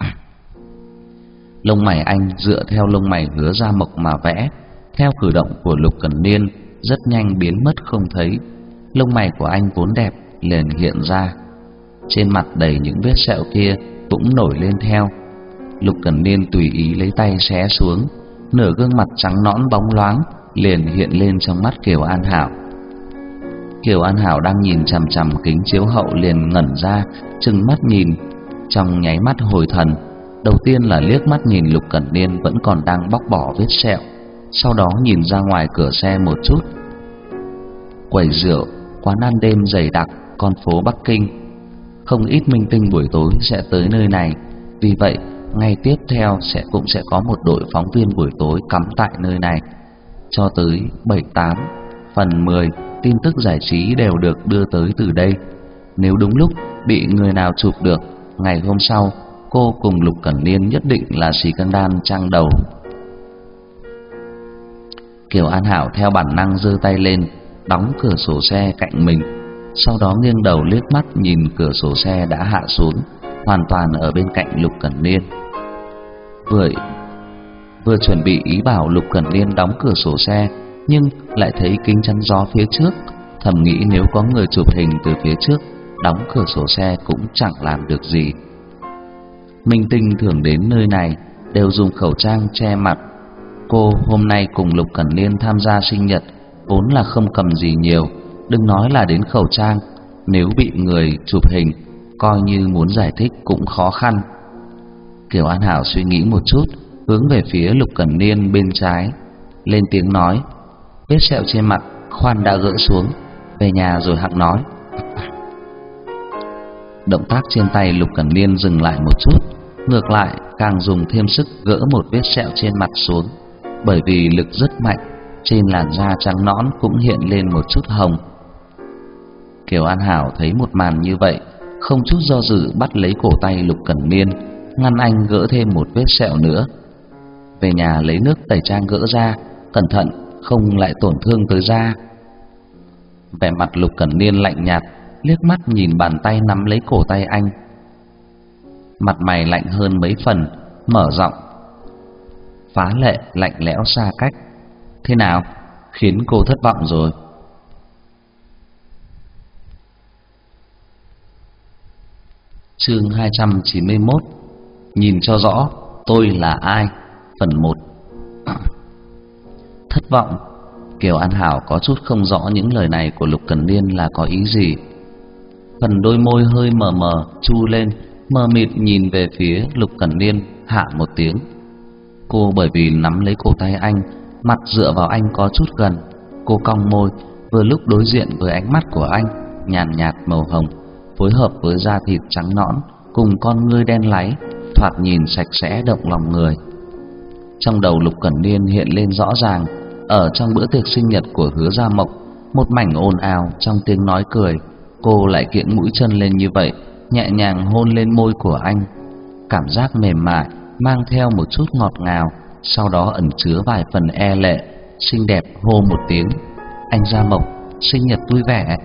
Lông mày anh dựa theo lông mày Hứa Gia Mộc mà vẽ, theo cử động của Lục Cẩn Niên rất nhanh biến mất không thấy. Lông mày của anh vốn đẹp liền hiện ra, trên mặt đầy những vết sẹo kia cũng nổi lên theo. Lục Cẩn Niên tùy ý lấy tay xé xuống, nửa gương mặt trắng nõn bóng loáng liền hiện lên trong mắt Kiều An Hảo. Kiều An Hảo đang nhìn chằm chằm kính chiếu hậu liền ngẩn ra, trừng mắt nhìn, trong nháy mắt hồi thần. Đầu tiên là liếc mắt nhìn Lục Cẩn Niên vẫn còn đang bóc bỏ vết sẹo, sau đó nhìn ra ngoài cửa xe một chút. Quầy rượu, quán ăn đêm dày đặc, con phố Bắc Kinh, không ít minh tinh buổi tối sẽ tới nơi này. Vì vậy, ngay tiếp theo cũng sẽ có một đội phóng viên buổi tối cắm tại nơi này. Cho tới 7-8 phần 10 tin tức giải trí đều được đưa tới từ đây. Nếu đúng lúc bị người nào chụp được, ngày hôm sau cô cùng Lục Cẩn Niên nhất định là scandal trang đầu. Kiều An Hảo theo bản năng giơ tay lên, đóng cửa sổ xe cạnh mình, sau đó nghiêng đầu liếc mắt nhìn cửa sổ xe đã hạ xuống, hoàn toàn ở bên cạnh Lục Cẩn Niên. vừa chuẩn bị ý bảo Lục Cẩn Niên đóng cửa sổ xe, nhưng lại thấy kính chắn gió phía trước, thầm nghĩ nếu có người chụp hình từ phía trước, đóng cửa sổ xe cũng chẳng làm được gì. Minh tinh thường đến nơi này đều dùng khẩu trang che mặt. Cô hôm nay cùng Lục Cẩn Niên tham gia sinh nhật vốn là không cầm gì nhiều, đừng nói là đến khẩu trang, nếu bị người chụp hình, coi như muốn giải thích cũng khó khăn. Kiều An Hảo suy nghĩ một chút, hướng về phía Lục Cẩn Niên bên trái, lên tiếng nói: vết sẹo trên mặt khoan đã gỡ xuống, về nhà rồi hẵng nói. Động tác trên tay Lục Cẩn Niên dừng lại một chút, ngược lại càng dùng thêm sức gỡ một vết sẹo trên mặt xuống, bởi vì lực rất mạnh, trên làn da trắng nõn cũng hiện lên một chút hồng. Kiều An Hảo thấy một màn như vậy, không chút do dự bắt lấy cổ tay Lục Cẩn Niên, ngăn anh gỡ thêm một vết sẹo nữa. Về nhà lấy nước tẩy trang gỡ ra, cẩn thận không lại tổn thương tới da. Vẻ mặt Lục Cẩn Niên lạnh nhạt, liếc mắt nhìn bàn tay nắm lấy cổ tay anh, mặt mày lạnh hơn mấy phần, mở giọng phá lệ lạnh lẽo xa cách: thế nào, khiến cô thất vọng rồi? Chương 291: nhìn cho rõ tôi là ai. Phần 1. Thất vọng? Kiều An Hảo có chút không rõ những lời này của Lục Cẩn Niên là có ý gì. Phần đôi môi hơi mờ mờ chu lên, mờ mịt nhìn về phía Lục Cẩn Niên, hạ một tiếng. Cô bởi vì nắm lấy cổ tay anh, mặt dựa vào anh có chút gần, cô cong môi, vừa lúc đối diện với ánh mắt của anh, nhàn nhạt màu hồng, phối hợp với da thịt trắng nõn cùng con ngươi đen láy, thoạt nhìn sạch sẽ động lòng người. Trong đầu Lục Cẩn Niên hiện lên rõ ràng, ở trong bữa tiệc sinh nhật của Hứa Gia Mộc, một mảnh ồn ào trong tiếng nói cười, cô lại kiễng mũi chân lên như vậy, nhẹ nhàng hôn lên môi của anh. Cảm giác mềm mại mang theo một chút ngọt ngào, sau đó ẩn chứa vài phần e lệ, xinh đẹp hô một tiếng: anh Gia Mộc, sinh nhật vui vẻ.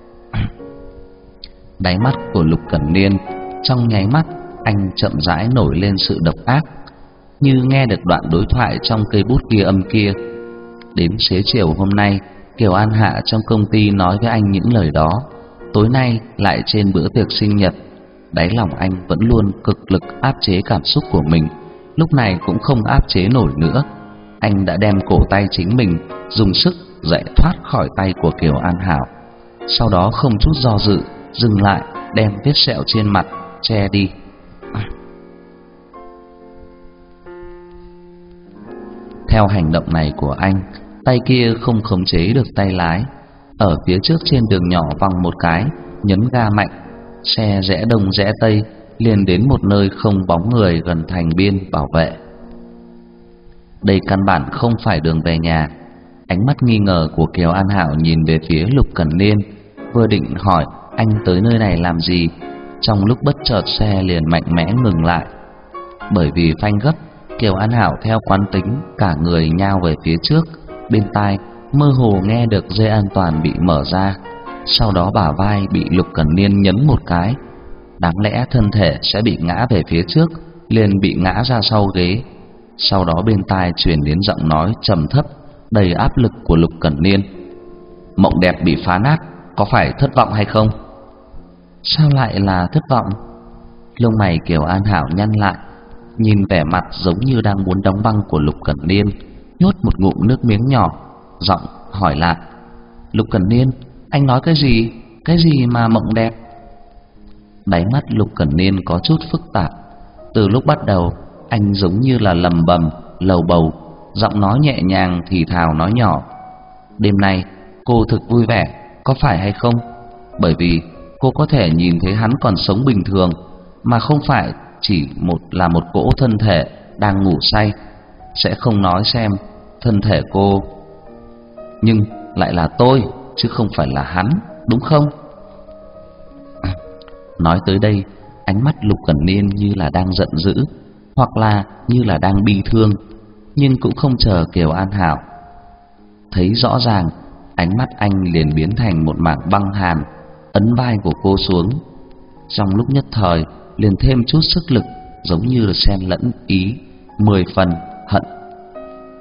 Đáy mắt của Lục Cẩn Niên trong nháy mắt anh chậm rãi nổi lên sự độc ác, như nghe được đoạn đối thoại trong cây bút ghi âm kia. Đến xế chiều hôm nay, Kiều An Hạ trong công ty nói với anh những lời đó, tối nay lại trên bữa tiệc sinh nhật. Đáy lòng anh vẫn luôn cực lực áp chế cảm xúc của mình, lúc này cũng không áp chế nổi nữa. Anh đã đem cổ tay chính mình dùng sức giải thoát khỏi tay của Kiều An Hảo, sau đó không chút do dự dừng lại, đem vết sẹo trên mặt che đi. Theo hành động này của anh, tay kia không khống chế được tay lái, ở phía trước trên đường nhỏ vòng một cái, nhấn ga mạnh, xe rẽ đông rẽ tây, liền đến một nơi không bóng người gần thành biên bảo vệ. Đây căn bản không phải đường về nhà. Ánh mắt nghi ngờ của Kiều An Hảo nhìn về phía Lục Cẩn Niên, vừa định hỏi anh tới nơi này làm gì, trong lúc bất chợt xe liền mạnh mẽ ngừng lại. Bởi vì phanh gấp, Kiều An Hảo theo quán tính cả người nhao về phía trước, bên tai mơ hồ nghe được dây an toàn bị mở ra, sau đó bả vai bị Lục Cẩn Niên nhấn một cái, đáng lẽ thân thể sẽ bị ngã về phía trước, liền bị ngã ra sau ghế. Sau đó bên tai truyền đến giọng nói trầm thấp đầy áp lực của Lục Cẩn Niên: mộng đẹp bị phá nát, có phải thất vọng hay không? Sao lại là thất vọng? Lông mày Kiều An Hảo nhăn lại, nhìn vẻ mặt giống như đang muốn đóng băng của Lục Cẩn Niên, nhốt một ngụm nước miếng nhỏ, giọng hỏi lại: Lục Cẩn Niên, anh nói cái gì? Cái gì mà mộng đẹp? Đáy mắt Lục Cẩn Niên có chút phức tạp. Từ lúc bắt đầu, anh giống như là lầm bầm, lầu bầu, giọng nói nhẹ nhàng thì thào nói nhỏ: đêm nay cô thực vui vẻ, có phải hay không? Bởi vì cô có thể nhìn thấy hắn còn sống bình thường, mà không phải chỉ một cỗ thân thể đang ngủ say. Sẽ không nói xem thân thể cô, nhưng lại là tôi chứ không phải là hắn, đúng không? Nói tới đây, ánh mắt Lục Cẩn Niên như là đang giận dữ, hoặc là như là đang bi thương, nhưng cũng không chờ Kiều An Hảo thấy rõ ràng, ánh mắt anh liền biến thành một mảng băng hàn, ấn vai của cô xuống. Trong lúc nhất thời liền thêm chút sức lực, giống như là xen lẫn ý 10 phần hận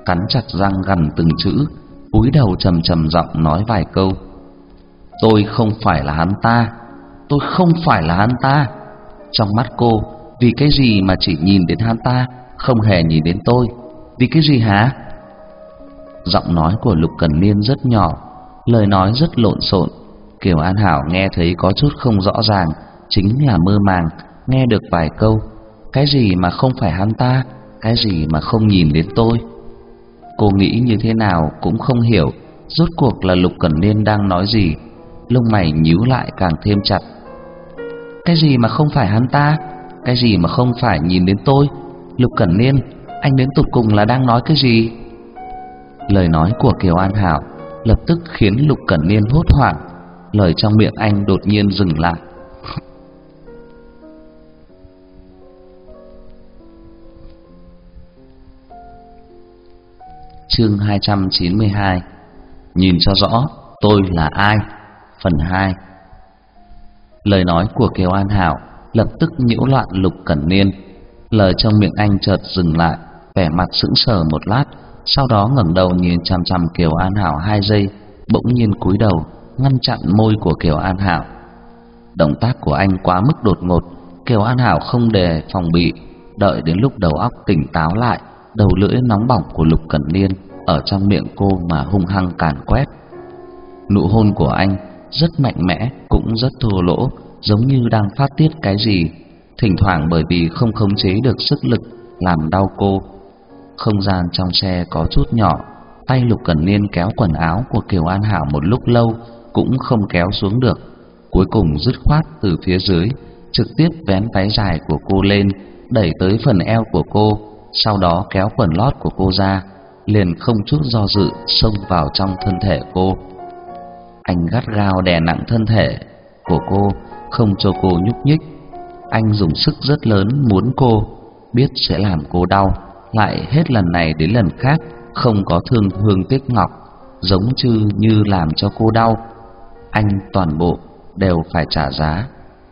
cắn chặt răng gằn từng chữ, cúi đầu trầm trầm giọng nói vài câu. Tôi không phải là hắn ta, tôi không phải là hắn ta. Trong mắt cô, vì cái gì mà chỉ nhìn đến hắn ta, không hề nhìn đến tôi? Vì cái gì hả? Giọng nói của Lục Cẩn Niên rất nhỏ, lời nói rất lộn xộn. Kiều An Hảo nghe thấy có chút không rõ ràng, chính là mơ màng, nghe được vài câu. Cái gì mà không phải hắn ta? Cái gì mà không nhìn đến tôi? Cô nghĩ như thế nào cũng không hiểu, rốt cuộc là Lục Cẩn Niên đang nói gì. Lông mày nhíu lại càng thêm chặt. Cái gì mà không phải hắn ta? Cái gì mà không phải nhìn đến tôi? Lục Cẩn Niên, anh đến tột cùng là đang nói cái gì? Lời nói của Kiều An Hảo lập tức khiến Lục Cẩn Niên hốt hoảng. Lời trong miệng anh đột nhiên dừng lại. Chương 292. Nhìn cho rõ tôi là ai. Phần 2. Lời nói của Kiều An Hảo lập tức nhiễu loạn Lục Cẩn Niên. Lời trong miệng anh chợt dừng lại, vẻ mặt sững sờ một lát, sau đó ngẩng đầu nhìn chằm chằm Kiều An Hảo 2 giây, bỗng nhiên cúi đầu ngăn chặn môi của Kiều An Hảo. Động tác của anh quá mức đột ngột, Kiều An Hảo không đề phòng bị, đợi đến lúc đầu óc tỉnh táo lại, đầu lưỡi nóng bỏng của Lục Cẩn Niên ở trong miệng cô mà hung hăng càn quét. Nụ hôn của anh rất mạnh mẽ, cũng rất thô lỗ, giống như đang phát tiết cái gì, thỉnh thoảng bởi vì không khống chế được sức lực làm đau cô. Không gian trong xe có chút nhỏ, tay Lục Cẩn Niên kéo quần áo của Kiều An Hảo một lúc lâu cũng không kéo xuống được, cuối cùng dứt khoát từ phía dưới trực tiếp vén váy dài của cô lên, đẩy tới phần eo của cô, sau đó kéo quần lót của cô ra, liền không chút do dự xông vào trong thân thể cô. Anh gắt gao đè nặng thân thể của cô, không cho cô nhúc nhích. Anh dùng sức rất lớn muốn cô, biết sẽ làm cô đau, lại hết lần này đến lần khác không có thương hương tiếc ngọc, giống như làm cho cô đau. Anh toàn bộ đều phải trả giá.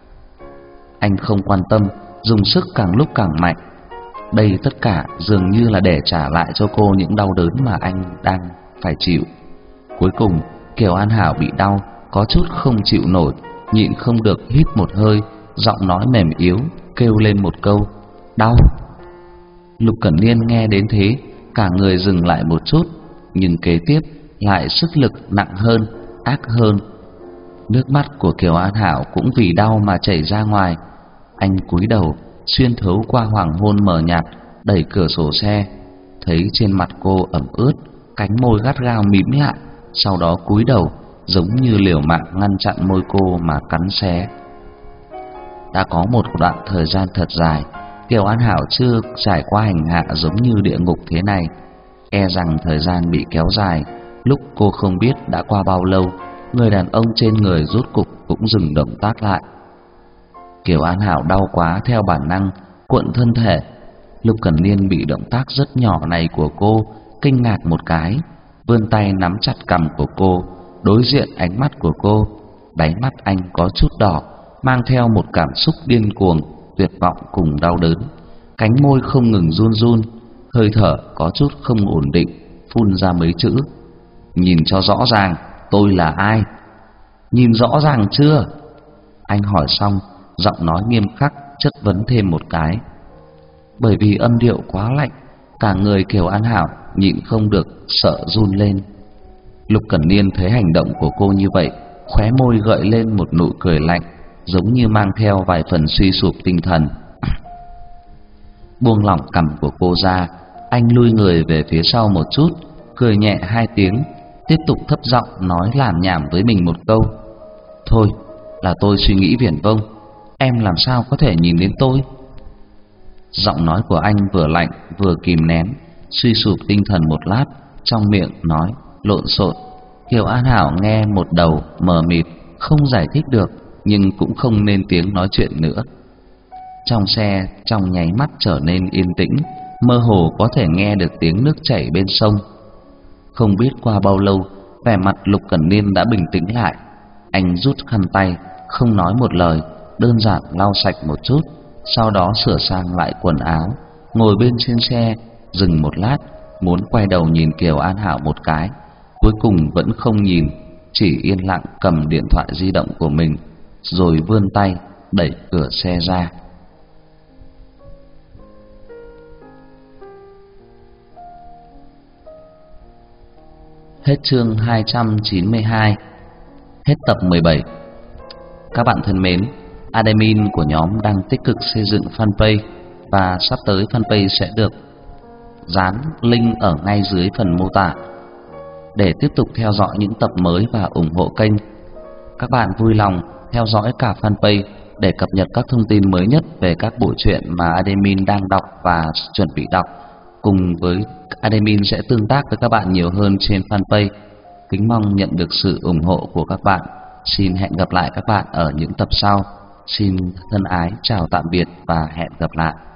Anh không quan tâm, dùng sức càng lúc càng mạnh. Đây tất cả dường như là để trả lại cho cô những đau đớn mà anh đang phải chịu. Cuối cùng Kiều An Hảo bị đau, có chút không chịu nổi, nhịn không được hít một hơi, giọng nói mềm yếu kêu lên một câu: đau. Lục Cẩn Niên nghe đến thế, cả người dừng lại một chút, nhưng kế tiếp lại sức lực nặng hơn, ác hơn. Nước mắt của Kiều An Hảo cũng vì đau mà chảy ra ngoài. Anh cúi đầu xuyên thấu qua hoàng hôn mờ nhạt, đẩy cửa sổ xe, thấy trên mặt cô ẩm ướt, cánh môi gắt gao mím lại, sau đó cúi đầu giống như liều mạng ngăn chặn môi cô mà cắn xé. Đã có một đoạn thời gian thật dài, Kiều An Hảo chưa trải qua hành hạ giống như địa ngục thế này. E rằng thời gian bị kéo dài, lúc cô không biết đã qua bao lâu, người đàn ông trên người rốt cục cũng dừng động tác lại. Kiều An Hảo đau quá, theo bản năng cuộn thân thể. Lục Cẩn Niên bị động tác rất nhỏ này của cô kinh ngạc một cái, vươn tay nắm chặt cằm của cô, đối diện ánh mắt của cô. Đáy mắt anh có chút đỏ, mang theo một cảm xúc điên cuồng, tuyệt vọng cùng đau đớn. Cánh môi không ngừng run run, hơi thở có chút không ổn định, phun ra mấy chữ: nhìn cho rõ ràng tôi là ai. Nhìn rõ ràng chưa? Anh hỏi xong, giọng nói nghiêm khắc chất vấn thêm một cái. Bởi vì âm điệu quá lạnh, cả người Kiều An Hảo nhịn không được sợ run lên. Lục Cẩn Niên thấy hành động của cô như vậy, khóe môi gợi lên một nụ cười lạnh, giống như mang theo vài phần suy sụp tinh thần. Buông lỏng cằm của cô ra, anh lui người về phía sau một chút, cười nhẹ 2 tiếng, tiếp tục thấp giọng nói lảm nhảm với mình một câu: thôi, là tôi suy nghĩ viển vông, em làm sao có thể nhìn đến tôi. Giọng nói của anh vừa lạnh vừa kìm nén, suy sụp tinh thần một lát, trong miệng nói lộn xộn. Kiều An Hảo nghe một đầu mờ mịt, không giải thích được, nhưng cũng không nên tiếng nói chuyện nữa. Trong xe trong nháy mắt trở nên yên tĩnh, mơ hồ có thể nghe được tiếng nước chảy bên sông. Không biết qua bao lâu, vẻ mặt Lục Cẩn Niên đã bình tĩnh lại. Anh rút khăn tay, không nói một lời, đơn giản lau sạch một chút, sau đó sửa sang lại quần áo, ngồi bên trên xe, dừng một lát, muốn quay đầu nhìn Kiều An Hảo một cái, cuối cùng vẫn không nhìn, chỉ yên lặng cầm điện thoại di động của mình, rồi vươn tay đẩy cửa xe ra. Hết chương 292. Hết tập 17. Các bạn thân mến, admin của nhóm đang tích cực xây dựng fanpage và sắp tới fanpage sẽ được dán link ở ngay dưới phần mô tả. Để tiếp tục theo dõi những tập mới và ủng hộ kênh, các bạn vui lòng theo dõi cả fanpage để cập nhật các thông tin mới nhất về các bộ truyện mà admin đang đọc và chuẩn bị đọc. Cùng với admin sẽ tương tác với các bạn nhiều hơn trên fanpage. Kính mong nhận được sự ủng hộ của các bạn. Xin hẹn gặp lại các bạn ở những tập sau. Xin thân ái chào tạm biệt và hẹn gặp lại.